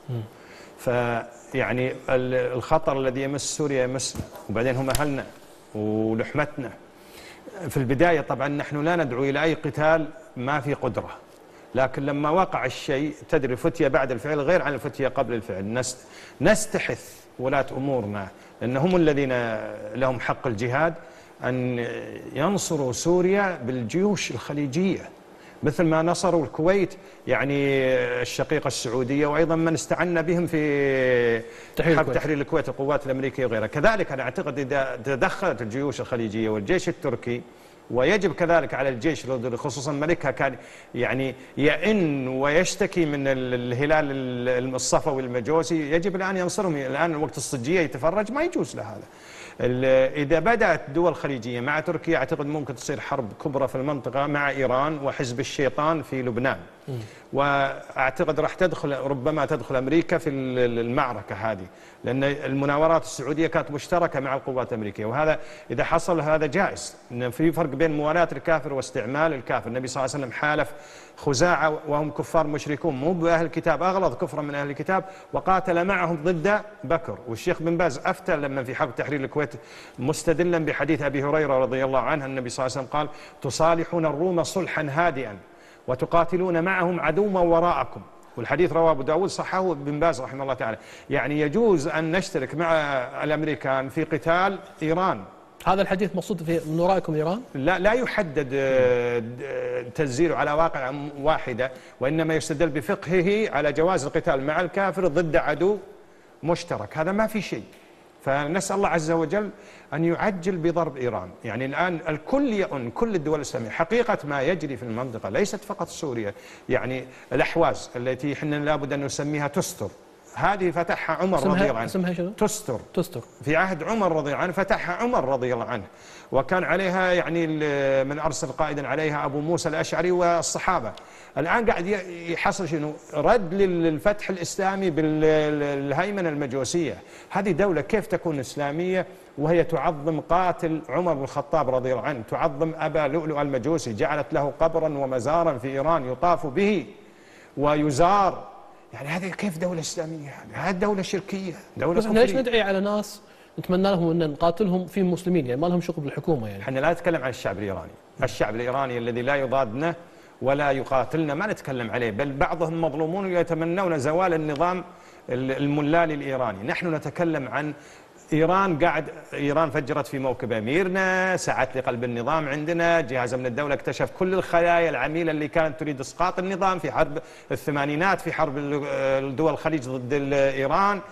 فيعني الخطر الذي يمس سوريا يمسنا، وبعدين هم أهلنا ولحمتنا. في البداية طبعا نحن لا ندعو إلى أي قتال ما في قدرة، لكن لما وقع الشيء تدري الفتية بعد الفعل غير عن الفتية قبل الفعل. نستحث ولاة أمورنا لأن هم الذين لهم حق الجهاد أن ينصروا سوريا بالجيوش الخليجية مثل ما نصروا الكويت، يعني الشقيقة السعودية، وأيضا من استعنا بهم في تحرير الكويت القوات الأمريكية وغيرها. كذلك أنا أعتقد إذا تدخلت الجيوش الخليجية والجيش التركي، ويجب كذلك على الجيش خصوصا ملكها كان يعني يئن ويشتكي من الهلال الصفوي المجوسي، يجب الآن ينصرهم. الآن وقت الصجية يتفرج، ما يجوز له هذا. إذا بدأت دول خليجية مع تركيا أعتقد ممكن تصير حرب كبرى في المنطقة مع إيران وحزب الشيطان في لبنان، وأعتقد راح ربما تدخل أمريكا في المعركة هذه، لأن المناورات السعودية كانت مشتركة مع القوات الأمريكية، وهذا إذا حصل هذا جائز. إن في فرق بين موالاة الكافر واستعمال الكافر. النبي صلى الله عليه وسلم حالف خزاعة وهم كفار مشركون مو بأهل الكتاب، أغلظ كفرا من أهل الكتاب، وقاتل معهم ضد بكر. والشيخ بن باز أفتى لما في حرب تحرير الكويت مستدلا بحديث أبي هريرة رضي الله عنه، النبي صلى الله عليه وسلم قال: تصالحون الروم صلحا هادئا وتقاتلون معهم عدوا وراءكم. والحديث رواه أبو داود، صححه ابن باز رحمه الله تعالى. يعني يجوز أن نشترك مع الأمريكان في قتال إيران. هذا الحديث مقصود من ورائكم إيران؟ لا يحدد تنزيله على واقع واحدة، وإنما يستدل بفقهه على جواز القتال مع الكافر ضد عدو مشترك. هذا ما في شيء. فنسأل الله عز وجل أن يعجل بضرب إيران. يعني الآن الكل يؤن، كل الدول الإسلامية. حقيقة ما يجري في المنطقة ليست فقط سوريا، يعني الأحواز التي احنا لابد أن نسميها تستر، هذه فتحها عمر رضي الله عنه. اسمها شنو؟ تستر. في عهد عمر رضي الله عنه فتحها عمر رضي الله عنه، وكان عليها يعني من أرسل قائدا عليها أبو موسى الأشعري والصحابة. الآن قاعد يحصل شنو؟ رد للفتح الإسلامي بالهيمنة المجوسية. هذه دولة كيف تكون إسلامية وهي تعظم قاتل عمر بن الخطاب رضي الله عنه، تعظم أبا لؤلؤ المجوسي، جعلت له قبرا ومزارا في إيران يطاف به ويزار. يعني هذه كيف دولة إسلامية؟ هذه دولة شركية، دولة كفرية. ليش ندعي على ناس نتمنى لهم أن نقاتلهم في مسلمين، يعني ما لهم شغل بالحكومة؟ يعني احنا لا نتكلم عن الشعب الإيراني. الشعب الإيراني الذي لا يضادنا ولا يقاتلنا ما نتكلم عليه، بل بعضهم مظلومون ويتمنون زوال النظام الملالي الإيراني. نحن نتكلم عن إيران فجرت في موكب أميرنا، سعت لقلب النظام عندنا، جهاز من الدولة اكتشف كل الخلايا العميلة اللي كانت تريد إسقاط النظام في حرب الثمانينات، في حرب الدول الخليج ضد إيران.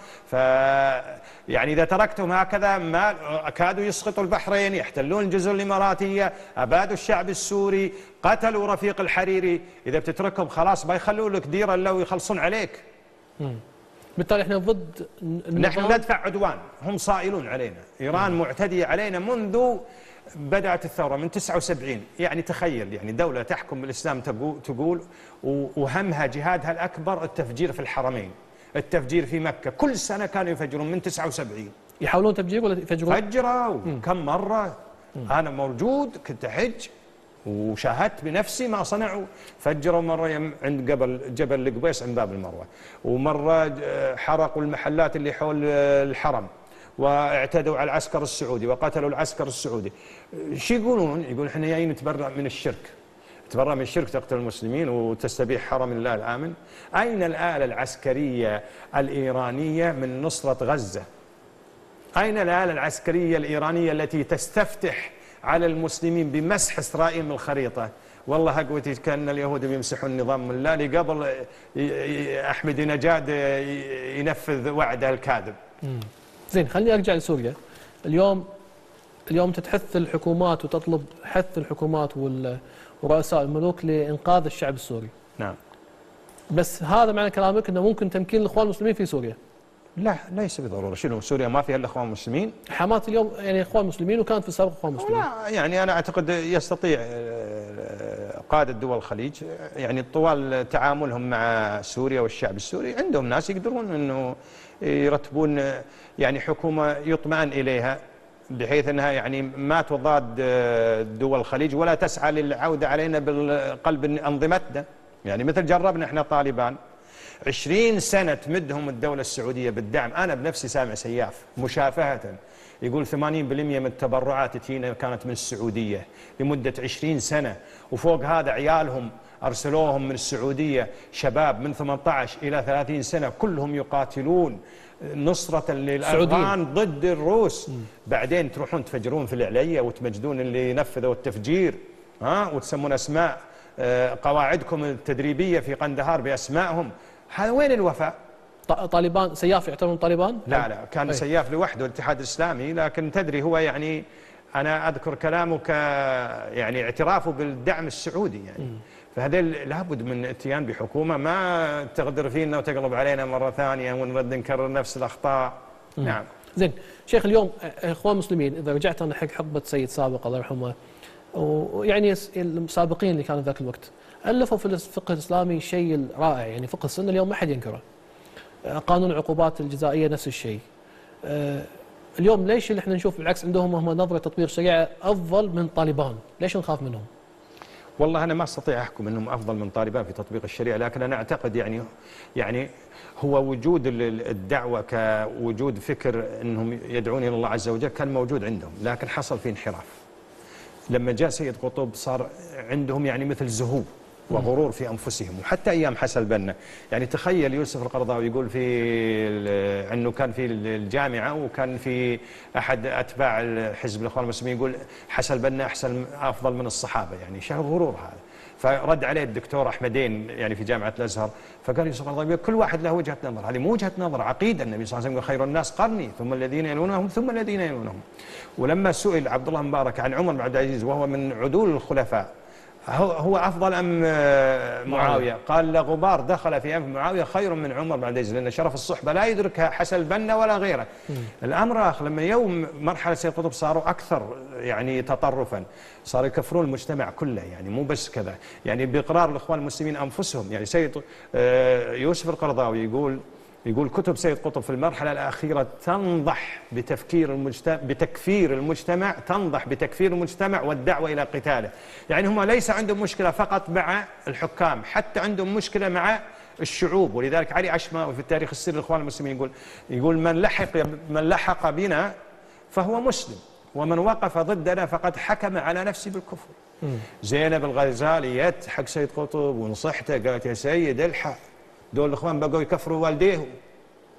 يعني إذا تركتهم هكذا ما كادوا يسقطوا البحرين، يحتلون الجزر الإماراتية، أبادوا الشعب السوري، قتلوا رفيق الحريري. إذا بتتركهم خلاص ما يخلوا لك ديرة إلا ويخلصون عليك. بالتالي احنا ضد نحن ندفع عدوان، هم صائلون علينا. إيران معتدية علينا منذ بدأت الثورة من 79. يعني تخيل، يعني دولة تحكم بالإسلام تقول وهمها جهادها الأكبر التفجير في الحرمين، التفجير في مكة. كل سنة كانوا يفجرون من 79. يحاولون تفجير ولا يفجرون؟ فجروا كم مرة. أنا موجود، كنت أحج وشاهدت بنفسي ما صنعوا. فجروا مرة عند قبل جبل القبيس عند باب المروة، ومرة حرقوا المحلات اللي حول الحرم، واعتدوا على العسكر السعودي وقتلوا العسكر السعودي. شو يقولون؟ يقول احنا جايين نتبرأ من الشرك. تبرأ من الشرك، تقتل المسلمين وتستبيح حرم الله الآمن. أين الآلة العسكرية الإيرانية من نصرة غزة؟ أين الآلة العسكرية الإيرانية التي تستفتح على المسلمين بمسح إسرائيل من الخريطة؟ والله قوتي كأن اليهود بيمسحون النظام من الله قبل أحمد نجاد ينفذ وعده الكاذب. زين، خليني أرجع لسوريا. اليوم تتحث الحكومات وتطلب حث الحكومات ورؤساء الملوك لإنقاذ الشعب السوري. نعم. بس هذا معنى كلامك أنه ممكن تمكين الإخوان المسلمين في سوريا؟ لا، ليس بالضرورة. شنو سوريا ما فيها إلا إخوان مسلمين؟ حماة اليوم يعني إخوان مسلمين، وكانت في السابق إخوان مسلمين. لا، يعني أنا أعتقد يستطيع قادة دول الخليج يعني طوال تعاملهم مع سوريا والشعب السوري عندهم ناس يقدرون أنه يرتبون يعني حكومة يطمئن إليها، بحيث أنها يعني ما تضاد دول الخليج ولا تسعى للعودة علينا بالقلب أنظمتنا. يعني مثل جربنا إحنا طالبان 20 سنة تمدهم الدولة السعودية بالدعم. أنا بنفسي سامع سياف مشافهة يقول 80% من التبرعات تجينا كانت من السعودية لمدة 20 سنة، وفوق هذا عيالهم أرسلوهم من السعودية، شباب من 18 إلى 30 سنة كلهم يقاتلون نصرة للأفغان ضد الروس. بعدين تروحون تفجرون في العليا وتمجدون اللي نفذوا التفجير، وتسمون أسماء قواعدكم التدريبية في قندهار بأسمائهم. هذا وين الوفاء؟ طالبان سياف يعتبرون طالبان؟ لا، كان سياف لوحده الاتحاد الإسلامي، لكن تدري هو يعني أنا أذكر كلامه يعني اعترافه بالدعم السعودي يعني. فهذا لابد من اتيان بحكومة ما تغدر فينا وتقلب علينا مرة ثانية ونرد نكرر نفس الأخطاء. نعم. زين شيخ، اليوم إخوان المسلمين إذا رجعت أنا حق حقبة سيد سابق الله يرحمه، ويعني السابقين اللي كانوا ذاك الوقت ألفوا في الفقه الإسلامي شيء رائع. يعني فقه السنة اليوم ما حد ينكره. قانون العقوبات الجزائية نفس الشيء. اليوم ليش اللي احنا نشوف بالعكس عندهم هم نظرة تطبيق الشريعة أفضل من طالبان؟ ليش نخاف منهم؟ والله أنا ما أستطيع أحكم أنهم أفضل من طالبان في تطبيق الشريعة، لكن أنا أعتقد يعني هو وجود الدعوة كوجود فكر أنهم يدعون إلى الله عز وجل كان موجود عندهم، لكن حصل فيه انحراف. لما جاء سيد قطب صار عندهم يعني مثل زهو وغرور في أنفسهم، وحتى أيام حسن البنا. يعني تخيل يوسف القرضاوي يقول أنه كان في الجامعة وكان في أحد أتباع حزب الإخوان المسلمين يقول حسن البنا أفضل من الصحابة. يعني شهر غرور هذا. فرد عليه الدكتور أحمدين يعني في جامعة الأزهر، فقال يوسف القرضاوي كل واحد له وجهة نظر، هذه مو وجهة نظر، عقيدة. النبي صلى الله عليه وسلم خير الناس قرني ثم الذين يلونهم ثم الذين يلونهم. ولما سئل عبد الله مبارك عن عمر بن عبد العزيز وهو من عدول الخلفاء هو أفضل أم معاوية؟ قال لغبار دخل في أنف معاوية خير من عمر بن عبد العزيز، لأن شرف الصحبة لا يدركها حسن البنا ولا غيره. الأمر آخر، لما يوم مرحلة سيد قطب صاروا أكثر يعني تطرفا، صاروا يكفرون المجتمع كله، يعني مو بس كذا، يعني بإقرار الإخوان المسلمين أنفسهم. يعني سيد يوسف القرضاوي يقول كتب سيد قطب في المرحلة الأخيرة تنضح بتكفير المجتمع، تنضح بتكفير المجتمع والدعوة إلى قتاله. يعني هم ليس عندهم مشكلة فقط مع الحكام، حتى عندهم مشكلة مع الشعوب. ولذلك علي عشماوي في التاريخ السري للإخوان المسلمين يقول من لحق بنا فهو مسلم، ومن وقف ضدنا فقد حكم على نفسه بالكفر. زينب الغزالي حق سيد قطب ونصحته، قالت يا سيد الحق، دول الإخوان بقوا يكفروا والديهم.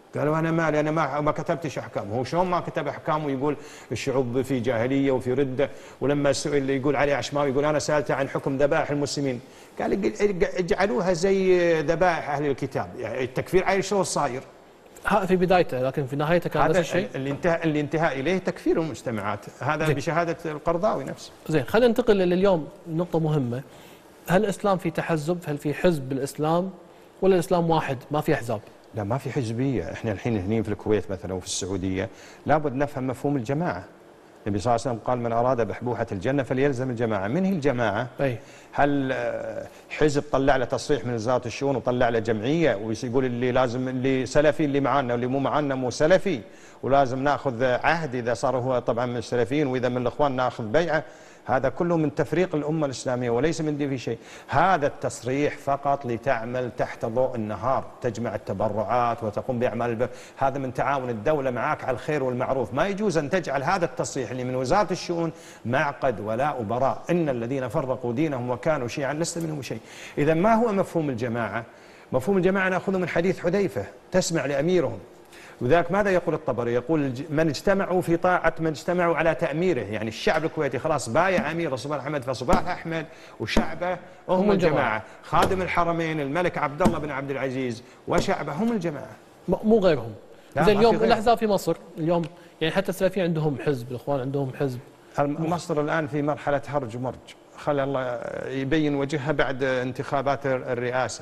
قالوا انا مالي، انا ما كتبتش احكام. هو شلون ما كتب احكام ويقول الشعوب في جاهليه وفي رده؟ ولما سئل يقول علي عشماوي يقول انا سالته عن حكم ذبائح المسلمين، قال اجعلوها زي ذبائح اهل الكتاب. يعني التكفير عليه شلون صاير؟ في بدايته، لكن في نهايته كان نفس الشيء. اللي انتهى اليه تكفير المجتمعات، هذا زي. بشهاده القرضاوي نفسه. زين، خلينا ننتقل لليوم نقطه مهمه. هل الاسلام في تحزب؟ هل في حزب بالاسلام ولا الاسلام واحد ما في احزاب؟ لا، ما في حزبيه. احنا الحين هنا في الكويت مثلا وفي السعوديه لابد نفهم مفهوم الجماعه. النبي صلى الله عليه وسلم قال من اراد بحبوحه الجنه فليلزم الجماعه. من هي الجماعه؟ أي. هل حزب طلع له تصريح من وزاره الشؤون وطلع له جمعيه ويقول اللي لازم اللي سلفي اللي معانا واللي مو معانا مو سلفي، ولازم ناخذ عهد اذا صار هو طبعا من السلفيين واذا من الاخوان ناخذ بيعه؟ هذا كله من تفريق الامه الاسلاميه وليس من دي في شيء. هذا التصريح فقط لتعمل تحت ضوء النهار، تجمع التبرعات وتقوم باعمال البر، هذا من تعاون الدوله معك على الخير والمعروف. ما يجوز ان تجعل هذا التصريح اللي من وزاره الشؤون معقد ولاء وبراء. ان الذين فرقوا دينهم وكانوا شيعا لست منهم شيء. اذا ما هو مفهوم الجماعه؟ مفهوم الجماعه ناخذه من حديث حذيفه، تسمع لاميرهم. وذاك ماذا يقول الطبري؟ يقول من اجتمعوا في طاعة من اجتمعوا على تأميره. يعني الشعب الكويتي خلاص بايع أمير صباح أحمد فصباح أحمد وشعبه هم الجماعة. خادم الحرمين الملك عبد الله بن عبد العزيز وشعبه هم الجماعة، مو غيرهم. زين، اليوم الأحزاب في مصر اليوم يعني حتى السلفيين عندهم حزب، الإخوان عندهم حزب. مصر الآن في مرحلة هرج ومرج، خلى الله يبين وجهها بعد انتخابات الرئاسة.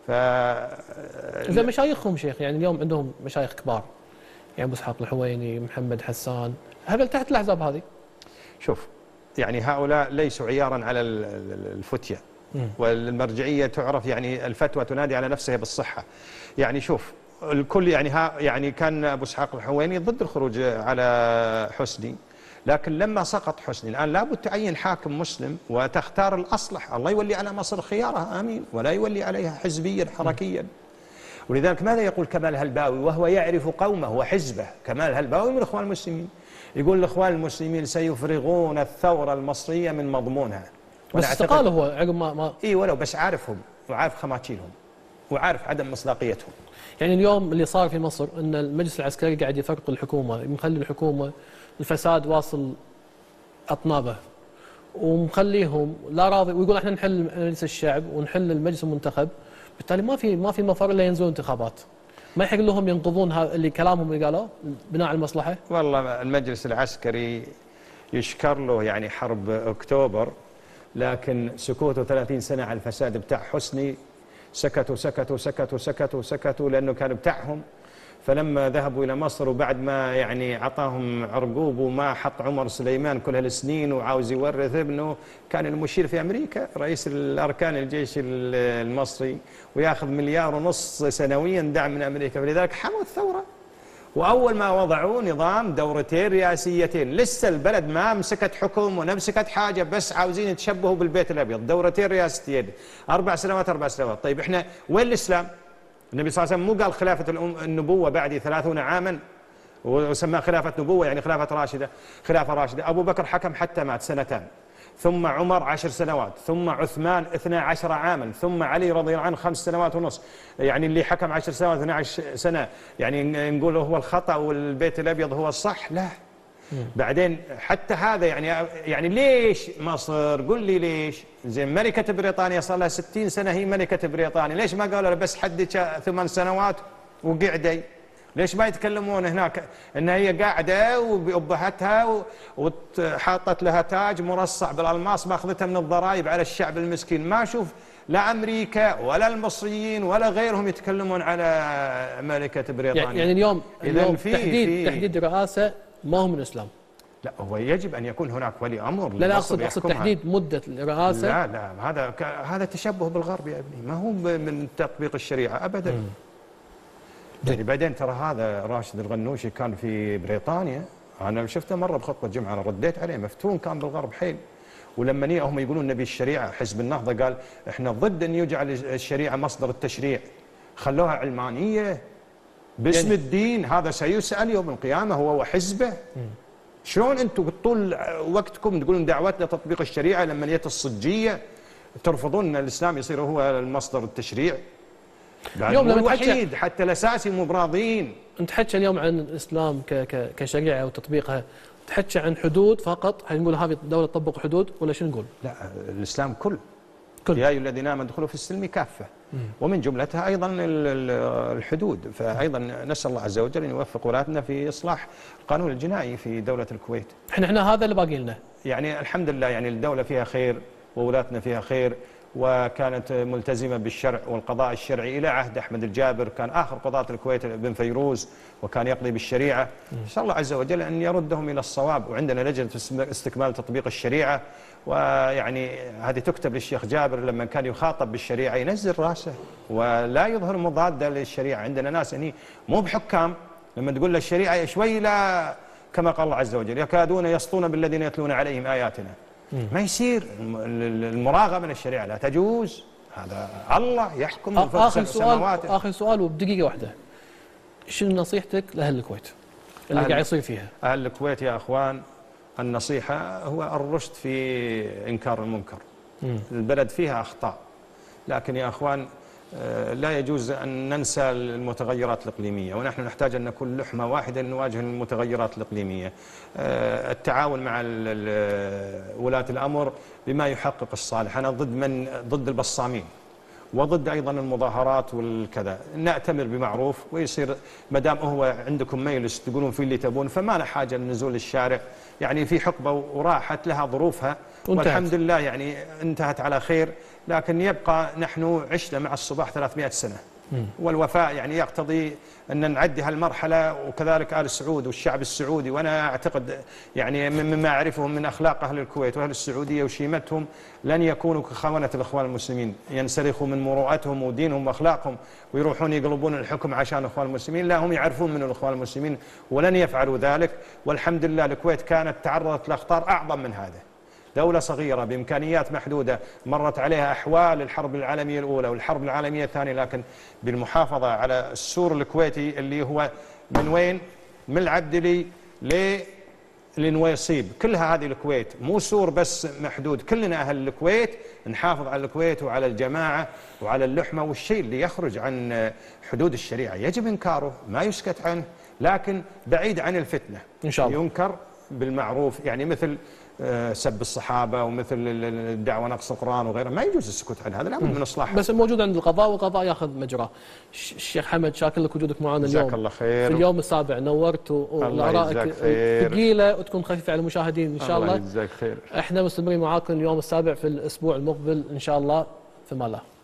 إذا مشايخهم شيخ، يعني اليوم عندهم مشايخ كبار، يعني أبو إسحاق الحويني، محمد حسان، هل تحت الأحزاب هذه؟ شوف، يعني هؤلاء ليسوا عيارا على الفتية، والمرجعية تعرف يعني الفتوى تنادي على نفسها بالصحة. يعني شوف الكل يعني كان أبو إسحاق الحويني ضد الخروج على حسني، لكن لما سقط حسني الآن لابد تعين حاكم مسلم وتختار الأصلح. الله يولي على مصر خيارها آمين، ولا يولي عليها حزبيا حركيا. ولذلك ماذا يقول كمال هلباوي وهو يعرف قومه وحزبه؟ كمال هلباوي من الإخوان المسلمين يقول الإخوان المسلمين سيفرغون الثورة المصرية من مضمونها. بس استقال هو عقب ما إي ولو بس عارفهم وعارف خماتيلهم وعارف عدم مصداقيتهم. يعني اليوم اللي صار في مصر أن المجلس العسكري قاعد يفرق الحكومة، مخلي الحكومة الفساد واصل أطنابه، ومخليهم لا راضي، ويقول احنا نحل مجلس الشعب ونحل المجلس المنتخب، بالتالي ما في مفر الا ينزلون انتخابات. ما يحق لهم ينقضون اللي كلامهم اللي قالوه بناء على المصلحه. والله المجلس العسكري يشكر له يعني حرب اكتوبر، لكن سكوته 30 سنه على الفساد بتاع حسني، سكتوا سكتوا سكتوا سكتوا سكتوا لانه كان بتاعهم. فلما ذهبوا إلى مصر وبعد ما يعني عطاهم عرقوب وما حط عمر سليمان كل هالسنين وعاوز يورث ابنه، كان المشير في أمريكا رئيس الأركان الجيش المصري وياخذ 1.5 مليار سنويا دعم من أمريكا، فلذلك حموا الثورة. وأول ما وضعوا نظام دورتين رئاسيتين، لسه البلد ما مسكت حكم ولا مسكت حاجة، بس عاوزين يتشبهوا بالبيت الأبيض، دورتين رئاسيتين 4 سنوات 4 سنوات. طيب إحنا وين الإسلام؟ النبي صلى الله عليه وسلم مو قال خلافة النبوة بعد 30 عاما وسماه خلافة نبوة يعني خلافة راشدة. أبو بكر حكم حتى مات 2 سنين، ثم عمر 10 سنوات، ثم عثمان 12 عاما، ثم علي رضي الله عنه 5 سنوات ونص. يعني اللي حكم 10 سنوات 12 سنة يعني نقول هو الخطأ والبيت الأبيض هو الصح؟ لا. بعدين حتى هذا يعني ليش مصر؟ قل لي ليش؟ زين ملكة بريطانيا صار لها 60 سنة هي ملكة بريطانيا، ليش ما قالوا بس حدك 8 سنوات وقعدي؟ ليش ما يتكلمون هناك ان هي قاعده وبأبهتها وحاطت لها تاج مرصع بالالماس ماخذتها من الضرائب على الشعب المسكين؟ ما اشوف لا امريكا ولا المصريين ولا غيرهم يتكلمون على ملكة بريطانيا. يعني اليوم تحديد الرئاسة ما هو من الإسلام. لا، هو يجب أن يكون هناك ولي أمر. لا أقصد تحديد مدة الرئاسة. لا هذا تشبه بالغرب يا ابني، ما هو من تطبيق الشريعة أبدا. يعني بعدين ترى هذا راشد الغنوشي كان في بريطانيا، أنا شفته مرة بخطبة جمعة، أنا رديت عليه، مفتون كان بالغرب حيل. ولما هم يقولون نبي الشريعة، حزب النهضة قال إحنا ضد أن يجعل الشريعة مصدر التشريع، خلوها علمانية باسم يعني الدين. هذا سيسأل يوم القيامة هو وحزبه. شلون أنتم طول وقتكم تقولون دعوتنا تطبيق الشريعة، لما جت الصجية ترفضون أن الإسلام يصير هو المصدر التشريع؟ بعد مو الوحيد، حتى الأساسي مو براضين. أنت تحكي اليوم عن الإسلام كشريعة وتطبيقها، تحكي عن حدود فقط، نقول هذه الدولة تطبق حدود ولا شو نقول؟ لا، الإسلام كل يا أيها الذين آمنوا ادخلوا في السلم كافة، ومن جملتها أيضا الحدود. فأيضا نسأل الله عز وجل أن يوفق ولاتنا في إصلاح القانون الجنائي في دولة الكويت. احنا هذا اللي باقي لنا يعني الحمد لله، يعني الدولة فيها خير وولاتنا فيها خير، وكانت ملتزمة بالشرع والقضاء الشرعي إلى عهد أحمد الجابر، كان آخر قضاة الكويت بن فيروز وكان يقضي بالشريعة. نسأل الله عز وجل أن يردهم إلى الصواب. وعندنا لجنة استكمال تطبيق الشريعة، ويعني هذه تكتب للشيخ جابر لما كان يخاطب بالشريعة ينزل راسه ولا يظهر مضادة للشريعة. عندنا ناس يعني مو بحكام، لما تقول له الشريعة شوي لا، كما قال الله عز وجل يكادون يسطون بالذين يتلون عليهم آياتنا. ما يصير المراغمة من الشريعة، لا تجوز. هذا الله يحكم من فوق سبع سماوات. آخر سؤال وبدقيقة واحدة، شنو نصيحتك لأهل الكويت اللي قاعد يصير فيها؟ أهل الكويت يا أخوان، النصيحة هو الرشد في إنكار المنكر. البلد فيها أخطاء، لكن يا أخوان لا يجوز أن ننسى المتغيرات الإقليمية، ونحن نحتاج أن نكون لحمة واحدة لنواجه المتغيرات الإقليمية. التعاون مع ولاة الأمر بما يحقق الصالح. أنا ضد البصامين، وضد أيضا المظاهرات والكذا. نأتمر بمعروف، ويصير ما دام هو عندكم مجلس تقولون فيه اللي تبون، فما له حاجة لنزول الشارع. يعني في حقبة وراحت لها ظروفها، والحمد لله يعني انتهت على خير. لكن يبقى نحن عشنا مع الصباح 300 سنة، والوفاء يعني يقتضي أن نعدي هالمرحلة، وكذلك آل سعود والشعب السعودي. وأنا أعتقد يعني مما أعرفهم من أخلاق أهل الكويت وأهل السعودية وشيمتهم، لن يكونوا كخونة الإخوان المسلمين، ينسلخوا من مروءتهم ودينهم وأخلاقهم ويروحون يقلبون الحكم عشان الإخوان المسلمين. لا، هم يعرفون من الإخوان المسلمين ولن يفعلوا ذلك. والحمد لله الكويت كانت تعرضت لأخطار أعظم من هذا. دولة صغيرة بإمكانيات محدودة، مرت عليها أحوال الحرب العالمية الأولى والحرب العالمية الثانية، لكن بالمحافظة على السور الكويتي اللي هو من وين؟ من العبدلي للنويصيب، كلها هذه الكويت، مو سور بس محدود. كلنا أهل الكويت نحافظ على الكويت وعلى الجماعة وعلى اللحمة. والشيء اللي يخرج عن حدود الشريعة يجب إنكاره، ما يسكت عنه، لكن بعيد عن الفتنة إن شاء الله. ينكر بالمعروف، يعني مثل سب الصحابة ومثل الدعوة نقص القرآن وغيره، ما يجوز السكوت عن هذا، لابد من إصلاحه. بس موجود عند القضاء، والقضاء ياخذ مجراه. الشيخ حمد، شاكر لك وجودك معنا اليوم. جزاك الله خير. في اليوم السابع نورت، وآرائك ثقيلة وتكون خفيفة على المشاهدين إن شاء الله. الله يجزاك خير. احنا مستمرين معاكم اليوم السابع في الأسبوع المقبل إن شاء الله. في الله.